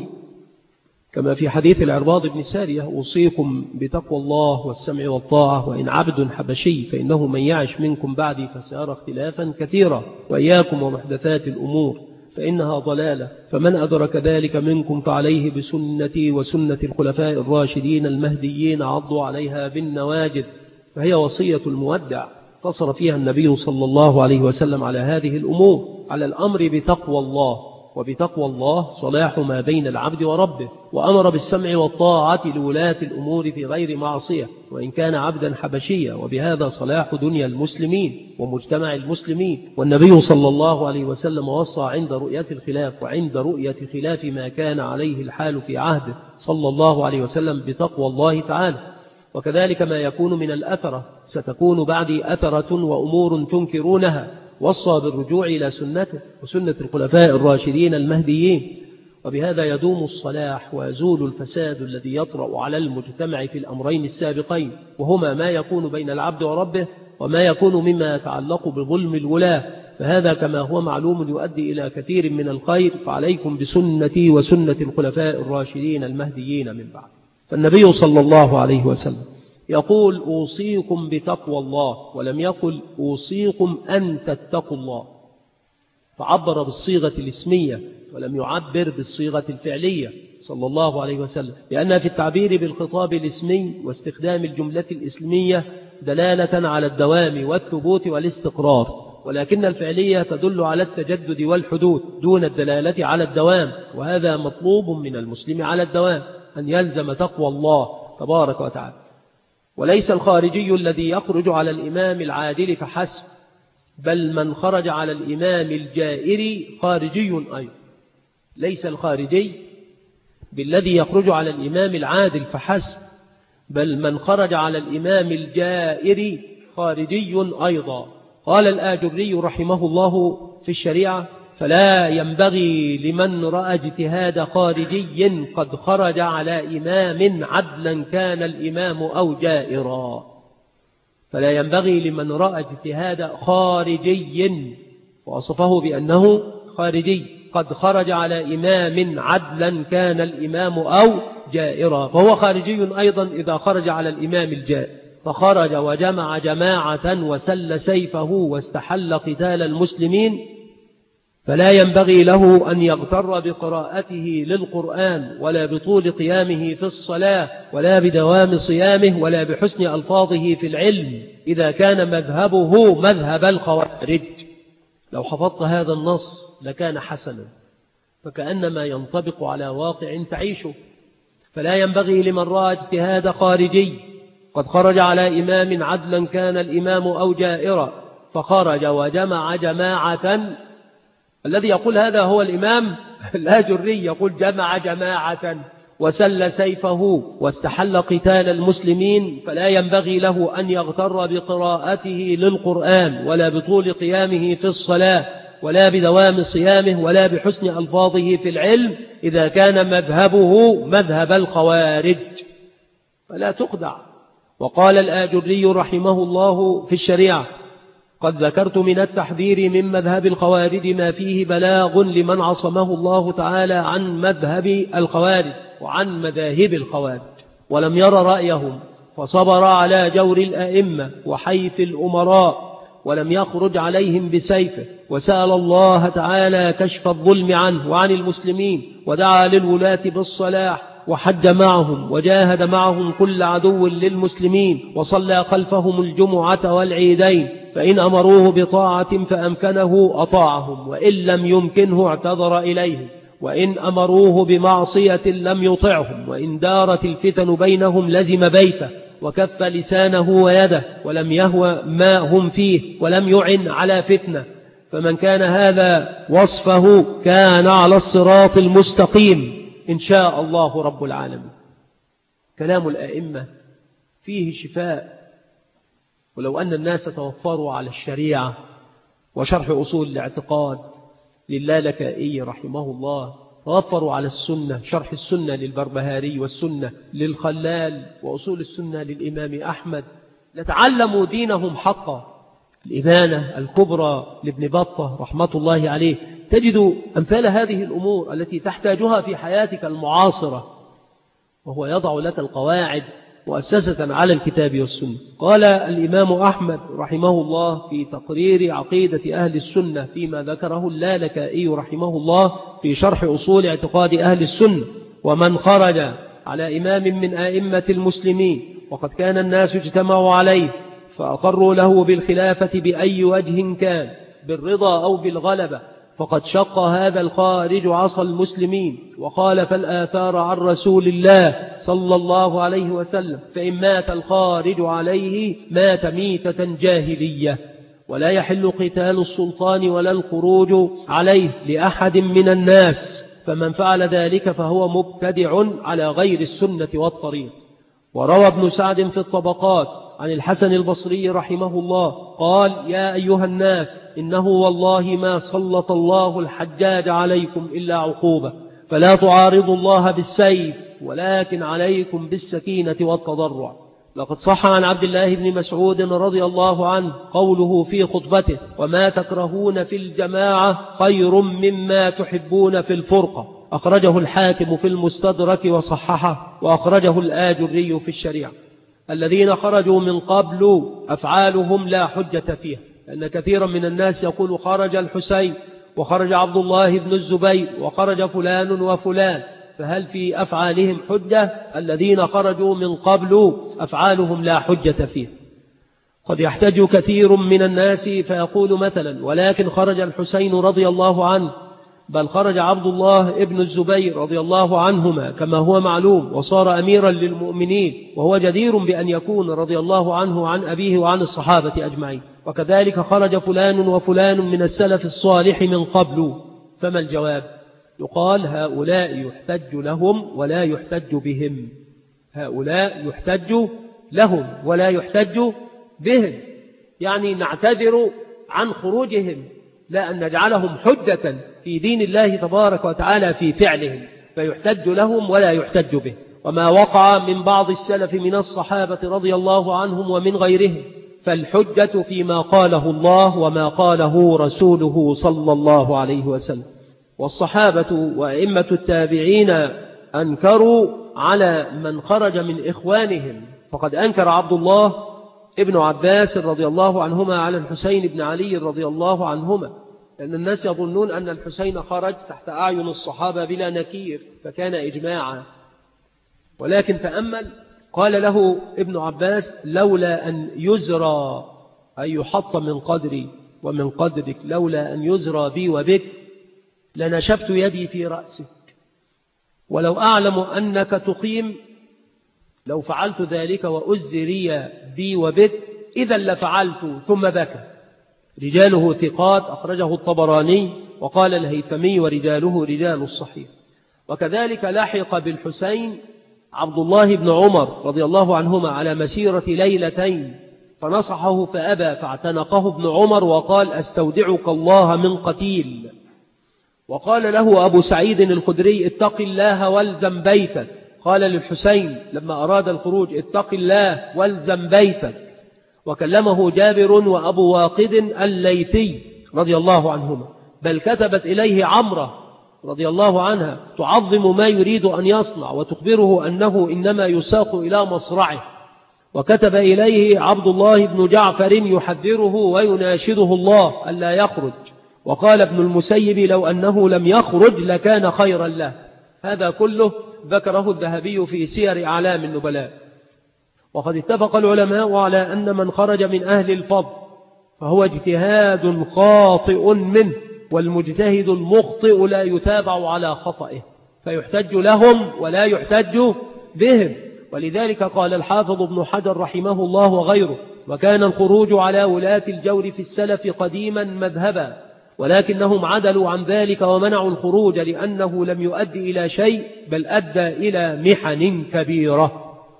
كما في حديث العرباض بن سارية: أوصيكم بتقوى الله والسمع والطاعة، وإن عبد حبشي فإنه من يعش منكم بعدي فسيرى اختلافا كثيرا، وإياكم ومحدثات الأمور فإنها ضلالة، فمن أدرك ذلك منكم فعليه بسنتي وسنة الخلفاء الراشدين المهديين عضوا عليها بالنواجذ. فهي وصية المودع اقتصر فيها النبي صلى الله عليه وسلم على هذه الأمور، على الأمر بتقوى الله، وبتقوى الله صلاح ما بين العبد وربه، وأمر بالسمع والطاعة لولاة الأمور في غير معصية وإن كان عبدا حبشيا، وبهذا صلاح دنيا المسلمين ومجتمع المسلمين. والنبي صلى الله عليه وسلم وصى عند رؤية الخلاف وعند رؤية خلاف ما كان عليه الحال في عهده صلى الله عليه وسلم بتقوى الله تعالى. وكذلك ما يكون من الأثرة، ستكون بعدي أثرة وأمور تنكرونها، وصى بالرجوع إلى سنته وسنة الخلفاء الراشدين المهديين، وبهذا يدوم الصلاح ويزول الفساد الذي يطرأ على المجتمع في الأمرين السابقين، وهما ما يكون بين العبد وربه وما يكون مما يتعلق بظلم الولاة. فهذا كما هو معلوم يؤدي إلى كثير من الخير، فعليكم بسنتي وسنة الخلفاء الراشدين المهديين من بعد. فالنبي صلى الله عليه وسلم يقول: أوصيكم بتقوى الله، ولم يقل أوصيكم أن تتقوا الله، فعبر بالصيغة الاسمية ولم يعبر بالصيغة الفعلية صلى الله عليه وسلم، لأن في التعبير بالخطاب الاسمي واستخدام الجملة الاسمية دلالة على الدوام والثبوت والاستقرار، ولكن الفعلية تدل على التجدد والحدوث دون الدلالة على الدوام، وهذا مطلوب من المسلم على الدوام، أن يلزم تقوى الله تبارك وتعالى. وليس الخارجي الذي يخرج على الإمام العادل فحسب، بل من خرج على الإمام الجائر خارجي أيضا. ليس الخارجي بالذي يخرج على الإمام العادل فحسب، بل من خرج على الإمام الجائر خارجي أيضا. قال الآجري رحمه الله في الشريعة: فلا ينبغي لمن رأى اجتهاد خارجي قد خرج على إمام عدلا كان الإمام أو جائرا. فلا ينبغي لمن رأى اجتهاد خارجي، وصفه بأنه خارجي، قد خرج على إمام عدلا كان الإمام أو جائرا، فهو خارجي أيضا إذا خرج على الإمام الجائر، فخرج وجمع جماعة وسل سيفه واستحل قتال المسلمين، فلا ينبغي له أن يغتر بقراءته للقرآن ولا بطول قيامه في الصلاة ولا بدوام صيامه ولا بحسن ألفاظه في العلم إذا كان مذهبه مذهب الخوارج. لو حفظت هذا النص لكان حسنا، فكأنما ينطبق على واقع تعيشه. فلا ينبغي لمن رأى اجتهاد خارجي قد خرج على إمام عدلا كان الإمام أو جائرا فخرج وجمع جماعة. الذي يقول هذا هو الإمام الآجري، يقول جمع جماعة وسل سيفه واستحل قتال المسلمين، فلا ينبغي له أن يغتر بقراءته للقرآن ولا بطول قيامه في الصلاة ولا بدوام صيامه ولا بحسن ألفاظه في العلم إذا كان مذهبه مذهب الخوارج، فلا تخدع. وقال الآجري رحمه الله في الشريعة: قد ذكرت من التحذير من مذهب الخوارج ما فيه بلاغ لمن عصمه الله تعالى عن مذهب الخوارج وعن مذاهب الخوارج، ولم ير رأيهم فصبر على جور الأئمة وحيف الأمراء، ولم يخرج عليهم بسيفه، وسأل الله تعالى كشف الظلم عنه وعن المسلمين، ودعا للولاة بالصلاح، وحج معهم وجاهد معهم كل عدو للمسلمين، وصلى خلفهم الجمعة والعيدين، فإن أمروه بطاعة فأمكنه أطاعهم، وإن لم يمكنه اعتذر إليهم، وإن أمروه بمعصية لم يطعهم، وإن دارت الفتن بينهم لزم بيته وكف لسانه ويده، ولم يهوى ما هم فيه ولم يعن على فتنة. فمن كان هذا وصفه كان على الصراط المستقيم إن شاء الله رب العالمين. كلام الأئمة فيه شفاء، ولو أن الناس توفروا على الشريعة وشرح أصول الاعتقاد للالكائي رحمه الله، توفروا على السنة، شرح السنة للبربهاري والسنة للخلال وأصول السنة للإمام أحمد، لتعلموا دينهم حقا. الإبانة الكبرى لابن بطة رحمة الله عليه تجد أمثال هذه الأمور التي تحتاجها في حياتك المعاصرة، وهو يضع لك القواعد مؤسسة على الكتاب والسنة. قال الإمام أحمد رحمه الله في تقرير عقيدة أهل السنة فيما ذكره اللالكائي رحمه الله في شرح أصول اعتقاد أهل السنة: ومن خرج على إمام من أئمة المسلمين وقد كان الناس اجتمعوا عليه فأقروا له بالخلافة بأي وجه كان، بالرضا أو بالغلبة، فقد شق هذا الخارج عصا المسلمين وخالف الآثار عن رسول الله صلى الله عليه وسلم، فإن مات الخارج عليه مات ميتة جاهلية، ولا يحل قتال السلطان ولا الخروج عليه لأحد من الناس، فمن فعل ذلك فهو مبتدع على غير السنة والطريق. وروى ابن سعد في الطبقات عن الحسن البصري رحمه الله قال: يا أيها الناس، إنه والله ما سلط الله الحجاج عليكم إلا عقوبة، فلا تعارضوا الله بالسيف ولكن عليكم بالسكينة والتضرع. لقد صح عن عبد الله بن مسعود رضي الله عنه قوله في خطبته: وما تكرهون في الجماعة خير مما تحبون في الفرقة. أخرجه الحاكم في المستدرك وصححه، وأخرجه الآجري في الشريعة. الذين خرجوا من قبل أفعالهم لا حجة فيها، لأن كثيرا من الناس يقول خرج الحسين وخرج عبد الله بن الزبير وخرج فلان وفلان، فهل في أفعالهم حجة؟ الذين خرجوا من قبل أفعالهم لا حجة فيها. قد يحتج كثير من الناس فيقول مثلا: ولكن خرج الحسين رضي الله عنه، بل خرج عبد الله ابن الزبير رضي الله عنهما كما هو معلوم، وصار أميرا للمؤمنين، وهو جدير بأن يكون رضي الله عنه عن أبيه وعن الصحابة أجمعين. وكذلك خرج فلان وفلان من السلف الصالح من قبل. فما الجواب؟ يقال: هؤلاء يحتج لهم ولا يحتج بهم. هؤلاء يحتج لهم ولا يحتج بهم، يعني نعتذر عن خروجهم، لا أن نجعلهم حجة في دين الله تبارك وتعالى في فعلهم، فيحتج لهم ولا يحتج به. وما وقع من بعض السلف من الصحابة رضي الله عنهم ومن غيرهم، فالحجة فيما قاله الله وما قاله رسوله صلى الله عليه وسلم. والصحابة وأئمة التابعين أنكروا على من خرج من إخوانهم، فقد أنكر عبد الله ابن عباس رضي الله عنهما على الحسين بن علي رضي الله عنهما، لأن الناس يظنون أن الحسين خرج تحت أعين الصحابة بلا نكير، فكان إجماعا. ولكن تأمل، قال له ابن عباس: لولا أن يزرى، أي يحط من قدري ومن قدرك، لولا أن يزرى بي وبك لنشبت يدي في رأسك، ولو أعلم أنك تقيم لو فعلت ذلك وأزري بي وبك إذا لفعلت. ثم بكى. رجاله ثقات، أخرجه الطبراني، وقال الهيثمي: ورجاله رجال الصحيح. وكذلك لحق بالحسين عبد الله بن عمر رضي الله عنهما على مسيرة ليلتين، فنصحه فأبى، فاعتنقه ابن عمر وقال: أستودعك الله من قتيل. وقال له أبو سعيد الخدري: اتق الله والزم بيتك. قال للحسين لما أراد الخروج: اتق الله والزم بيتك. وكلمه جابر وأبو واقد الليثي رضي الله عنهما، بل كتبت إليه عمرة رضي الله عنها تعظم ما يريد أن يصنع وتخبره أنه إنما يساق إلى مصرعه. وكتب إليه عبد الله بن جعفر يحذره ويناشده الله ألا يخرج، وقال ابن المسيب: لو أنه لم يخرج لكان خيرا له. هذا كله ذكره الذهبي في سير أعلام النبلاء. وقد اتفق العلماء على أن من خرج من أهل الفضل فهو اجتهاد خاطئ منه، والمجتهد المخطئ لا يتابع على خطئه، فيحتج لهم ولا يحتج بهم. ولذلك قال الحافظ ابن حجر رحمه الله وغيره: وكان الخروج على ولاة الجور في السلف قديما مذهبا، ولكنهم عدلوا عن ذلك ومنعوا الخروج لأنه لم يؤدي إلى شيء، بل أدى إلى محن كبيرة.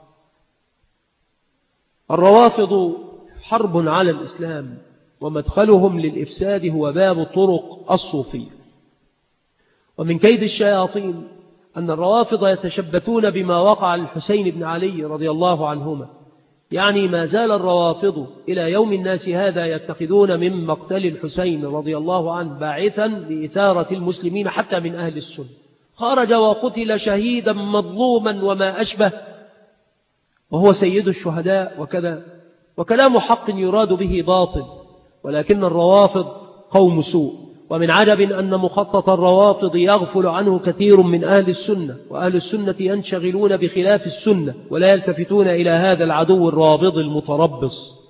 الروافض حرب على الإسلام، ومدخلهم للإفساد هو باب الطرق الصوفية. ومن كيد الشياطين أن الروافض يتشبثون بما وقع للحسين بن علي رضي الله عنهما، يعني ما زال الروافض إلى يوم الناس هذا يتخذون من مقتل الحسين رضي الله عنه باعثا لإثارة المسلمين حتى من أهل السنة. خرج وقتل شهيدا مظلوما وما أشبه، وهو سيد الشهداء وكذا، وكلام حق يراد به باطل، ولكن الروافض قوم سوء. ومن عجب أن مخطط الروافض يغفل عنه كثير من أهل السنة، وأهل السنة ينشغلون بخلاف السنة ولا يلتفتون إلى هذا العدو الرابض المتربص،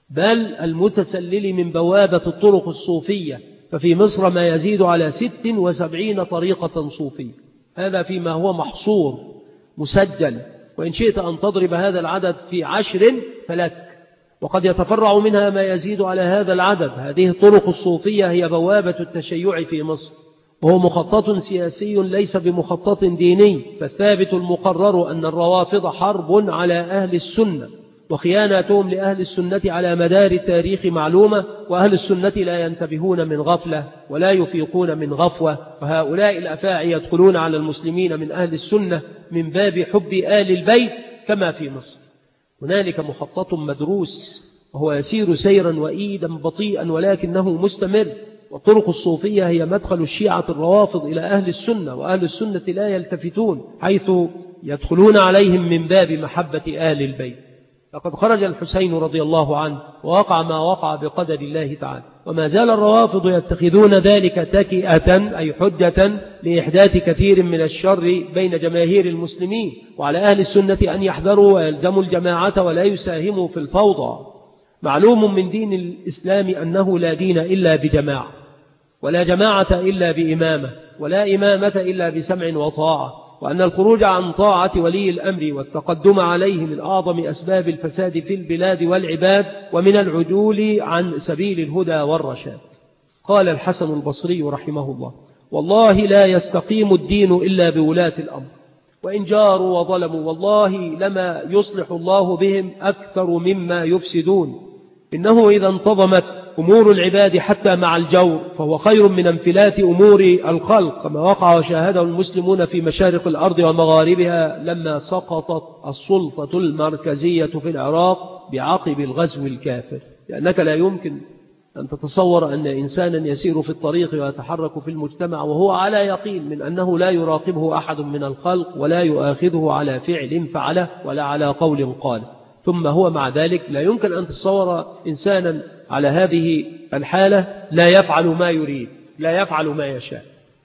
بل المتسلل من بوابة الطرق الصوفية. ففي مصر ما يزيد على ست وسبعين طريقة صوفية، هذا فيما هو محصور مسجل، وإن شئت أن تضرب هذا العدد في عشر فلك، وقد يتفرع منها ما يزيد على هذا العدد. هذه الطرق الصوفية هي بوابة التشيع في مصر، وهو مخطط سياسي ليس بمخطط ديني. فالثابت المقرر أن الروافض حرب على أهل السنة، وخياناتهم لأهل السنة على مدار التاريخ معلومة، وأهل السنة لا ينتبهون من غفلة ولا يفيقون من غفوة. فهؤلاء الأفاعي يدخلون على المسلمين من أهل السنة من باب حب آل البيت كما في مصر. هنالك مخطط مدروس، وهو يسير سيرا وإيدا بطيئا ولكنه مستمر. والطرق الصوفية هي مدخل الشيعة الروافض إلى أهل السنة، وأهل السنة لا يلتفتون حيث يدخلون عليهم من باب محبة آل البيت. لقد خرج الحسين رضي الله عنه ووقع ما وقع بقدر الله تعالى، وما زال الروافض يتخذون ذلك تكئة أي حجة لإحداث كثير من الشر بين جماهير المسلمين. وعلى أهل السنة أن يحذروا ويلزموا الجماعة ولا يساهموا في الفوضى. معلوم من دين الإسلام أنه لا دين إلا بجماعة، ولا جماعة إلا بإمامة، ولا إمامة إلا بسمع وطاعة، وأن الخروج عن طاعة ولي الأمر والتقدم عليه من أعظم أسباب الفساد في البلاد والعباد، ومن العجول عن سبيل الهدى والرشاد. قال الحسن البصري رحمه الله: والله لا يستقيم الدين إلا بولاة الأمر، وإن جاروا وظلموا والله لما يصلح الله بهم أكثر مما يفسدون. إنه إذا انتظمت أمور العباد حتى مع الجور فهو خير من انفلات أمور الخلق، كما وقع وشاهده المسلمون في مشارق الأرض ومغاربها لما سقطت السلطة المركزية في العراق بعقب الغزو الكافر. لأنك لا يمكن أن تتصور أن إنسانا يسير في الطريق ويتحرك في المجتمع وهو على يقين من أنه لا يراقبه أحد من الخلق ولا يؤاخذه على فعل فعله ولا على قول قاله، ثم هو مع ذلك لا يمكن أن تتصور إنسانا على هذه الحالة لا يفعل ما يريد، لا يفعل ما يشاء.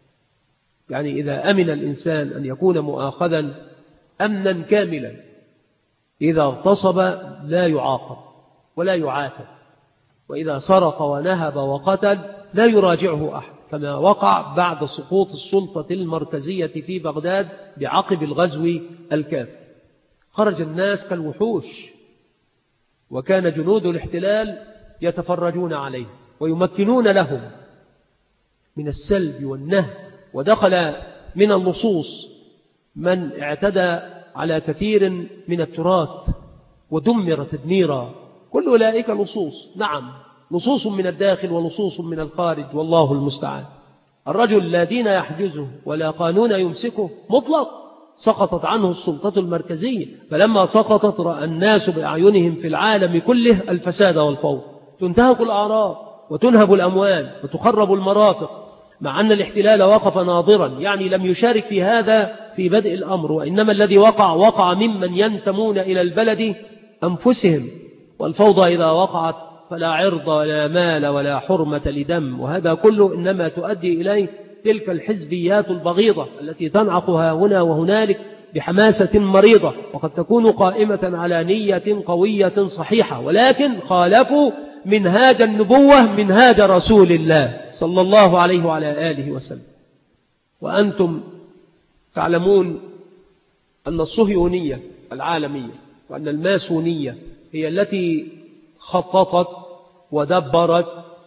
يعني إذا أمن الإنسان أن يكون مؤاخذا أمنا كاملا، إذا اغتصب لا يعاقب ولا يعاتب، وإذا سرق ونهب وقتل لا يراجعه أحد، كما وقع بعد سقوط السلطة المركزية في بغداد بعقب الغزو الكافر. خرج الناس كالوحوش، وكان جنود الاحتلال يتفرجون عليه ويمكنون لهم من السلب والنهب. ودخل من اللصوص من اعتدى على كثير من التراث ودمر تدميرا. كل أولئك لصوص، نعم لصوص من الداخل ولصوص من الخارج، والله المستعان. الرجل لا دين يحجزه ولا قانون يمسكه مطلق، سقطت عنه السلطة المركزية، فلما سقطت رأى الناس بأعينهم في العالم كله الفساد والفوضى، تنتهك الأعراض وتنهب الأموال وتخرب المرافق، مع أن الاحتلال وقف ناظرا، يعني لم يشارك في هذا في بدء الأمر، وإنما الذي وقع وقع ممن ينتمون إلى البلد أنفسهم. والفوضى إذا وقعت فلا عرض ولا مال ولا حرمة لدم، وهذا كله إنما تؤدي إليه تلك الحزبيات البغيضة التي تنعقها هنا وهنالك بحماسة مريضة، وقد تكون قائمة على نية قوية صحيحة، ولكن خالفوا منهاج النبوة منهاج رسول الله صلى الله عليه وعلى آله وسلم. وأنتم تعلمون أن الصهيونية العالمية وأن الماسونية هي التي خططت ودبرت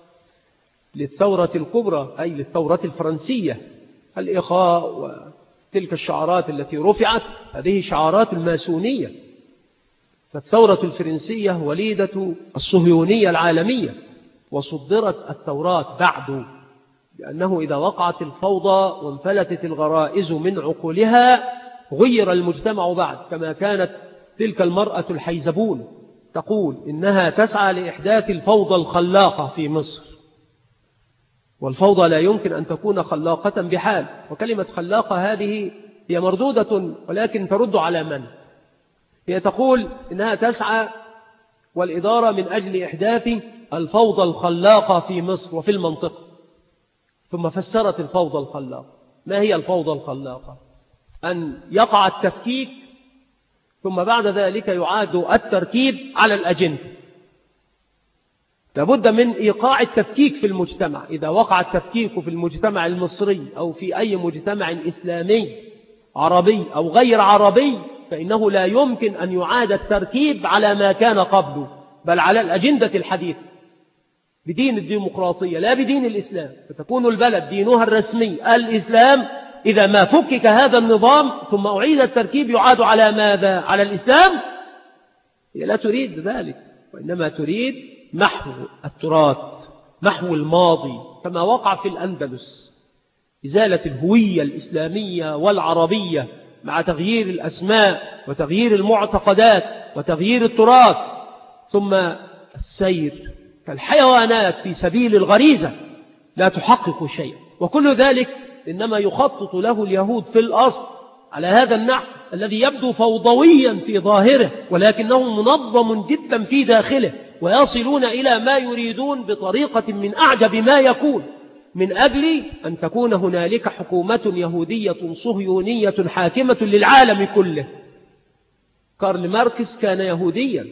للثورة الكبرى، أي للثورة الفرنسية، الإخاء وتلك الشعارات التي رفعت، هذه شعارات الماسونية. فالثورة الفرنسية وليدة الصهيونية العالمية، وصدرت الثورات بعد، لأنه إذا وقعت الفوضى وانفلتت الغرائز من عقولها غير المجتمع بعد، كما كانت تلك المرأة الحيزبون تقول إنها تسعى لإحداث الفوضى الخلاقة في مصر، والفوضى لا يمكن أن تكون خلاقة بحال، وكلمة خلاقة هذه هي مردودة ولكن ترد على من؟ هي تقول إنها تسعى والإدارة من أجل إحداث الفوضى الخلاقة في مصر وفي المنطقة، ثم فسرت الفوضى الخلاقة. ما هي الفوضى الخلاقة؟ أن يقع التفكيك ثم بعد ذلك يعاد التركيب على الأجندة. لابد من إيقاع التفكيك في المجتمع. إذا وقع التفكيك في المجتمع المصري أو في أي مجتمع إسلامي عربي أو غير عربي فإنه لا يمكن أن يعاد التركيب على ما كان قبله، بل على الأجندة الحديثة بدين الديمقراطية لا بدين الإسلام، فتكون البلد دينها الرسمي الإسلام. إذا ما فكك هذا النظام ثم أعيد التركيب يعاد على ماذا؟ على الإسلام. هي لا تريد ذلك، وإنما تريد محو التراث، محو الماضي، كما وقع في الأندلس، إزالة الهوية الإسلامية والعربية مع تغيير الأسماء وتغيير المعتقدات وتغيير التراث، ثم السير كالحيوانات في سبيل الغريزة لا تحقق شيئا. وكل ذلك إنما يخطط له اليهود في الأصل على هذا النحو الذي يبدو فوضويا في ظاهره ولكنه منظم جدا في داخله، ويصلون إلى ما يريدون بطريقة من أعجب ما يكون، من أجل أن تكون هنالك حكومة يهودية صهيونية حاكمة للعالم كله. كارل ماركس كان يهوديا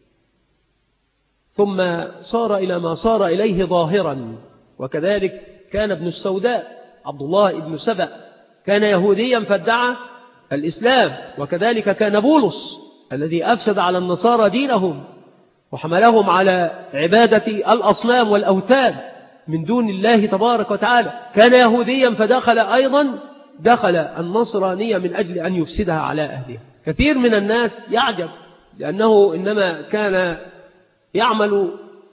ثم صار إلى ما صار إليه ظاهرا، وكذلك كان ابن السوداء عبد الله ابن سبأ كان يهوديا فادعى الإسلام، وكذلك كان بولس الذي أفسد على النصارى دينهم وحملهم على عبادة الأصنام والأوثان من دون الله تبارك وتعالى، كان يهوديا فدخل أيضا دخل النصرانية من أجل أن يفسدها على أهلها. كثير من الناس يعجب لأنه إنما كان يعمل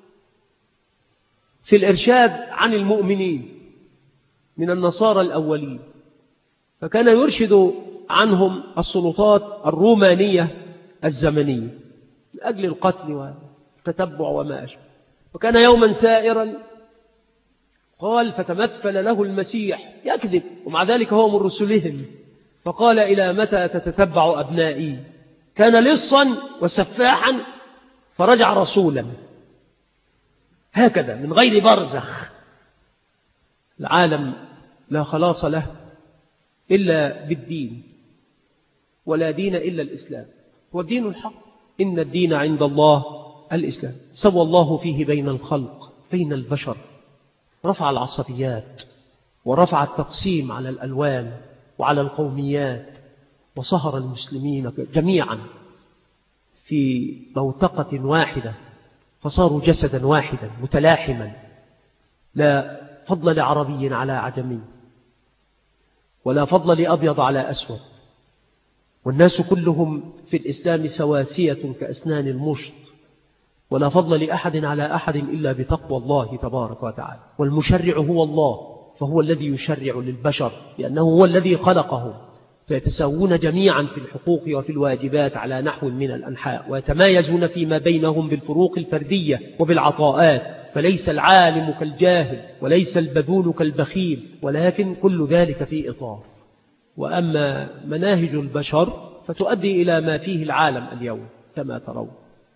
في الإرشاد عن المؤمنين من النصارى الأولين، فكان يرشد عنهم السلطات الرومانية الزمنية من أجل القتل والتتبع وما أشبه. وكان يوما سائرا قال فتمثل له المسيح يكذب ومع ذلك هو من رسلهم، فقال إلى متى تتتبع أبنائي؟ كان لصا وسفاحا فرجع رسولا، هكذا من غير برزخ. العالم لا خلاص له إلا بالدين، ولا دين إلا الإسلام، هو الدين الحق. إن الدين عند الله الإسلام. سوى الله فيه بين الخلق بين البشر، رفع العصبيات ورفع التقسيم على الألوان وعلى القوميات، وصهر المسلمين جميعا في بوتقة واحدة فصاروا جسدا واحدا متلاحما، لا فضل لعربي على عجمي ولا فضل لأبيض على أسود، والناس كلهم في الإسلام سواسية كأسنان المشط، ولا فضل لأحد على أحد إلا بتقوى الله تبارك وتعالى. والمشرع هو الله، فهو الذي يشرع للبشر لأنه هو الذي خلقهم، فيتساوون جميعا في الحقوق وفي الواجبات على نحو من الأنحاء، ويتمايزون فيما بينهم بالفروق الفردية وبالعطاءات، فليس العالم كالجاهل وليس البذول كالبخيل، ولكن كل ذلك في إطار. وأما مناهج البشر فتؤدي إلى ما فيه العالم اليوم كما ترون.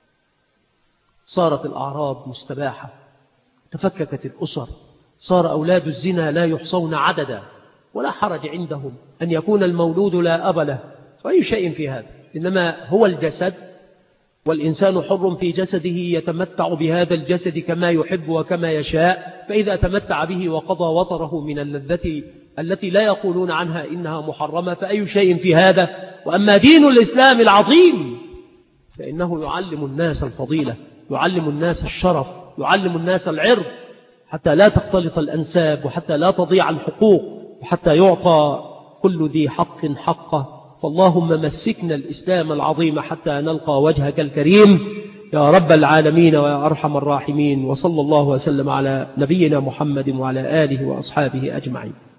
صارت الأعراض مستباحة، تفككت الأسر، صار أولاد الزنا لا يحصون عددا، ولا حرج عندهم أن يكون المولود لا أب له، فأي شيء في هذا، إنما هو الجسد، والإنسان حر في جسده يتمتع بهذا الجسد كما يحب وكما يشاء، فإذا تمتع به وقضى وطره من اللذة التي لا يقولون عنها إنها محرمة فأي شيء في هذا. وأما دين الإسلام العظيم فإنه يعلم الناس الفضيلة، يعلم الناس الشرف، يعلم الناس العرض، حتى لا تختلط الأنساب وحتى لا تضيع الحقوق وحتى يعطى كل ذي حق حقه. فاللهم مسكنا الإسلام العظيم حتى نلقى وجهك الكريم يا رب العالمين ويا أرحم الراحمين. وصلى الله وسلم على نبينا محمد وعلى آله وأصحابه أجمعين.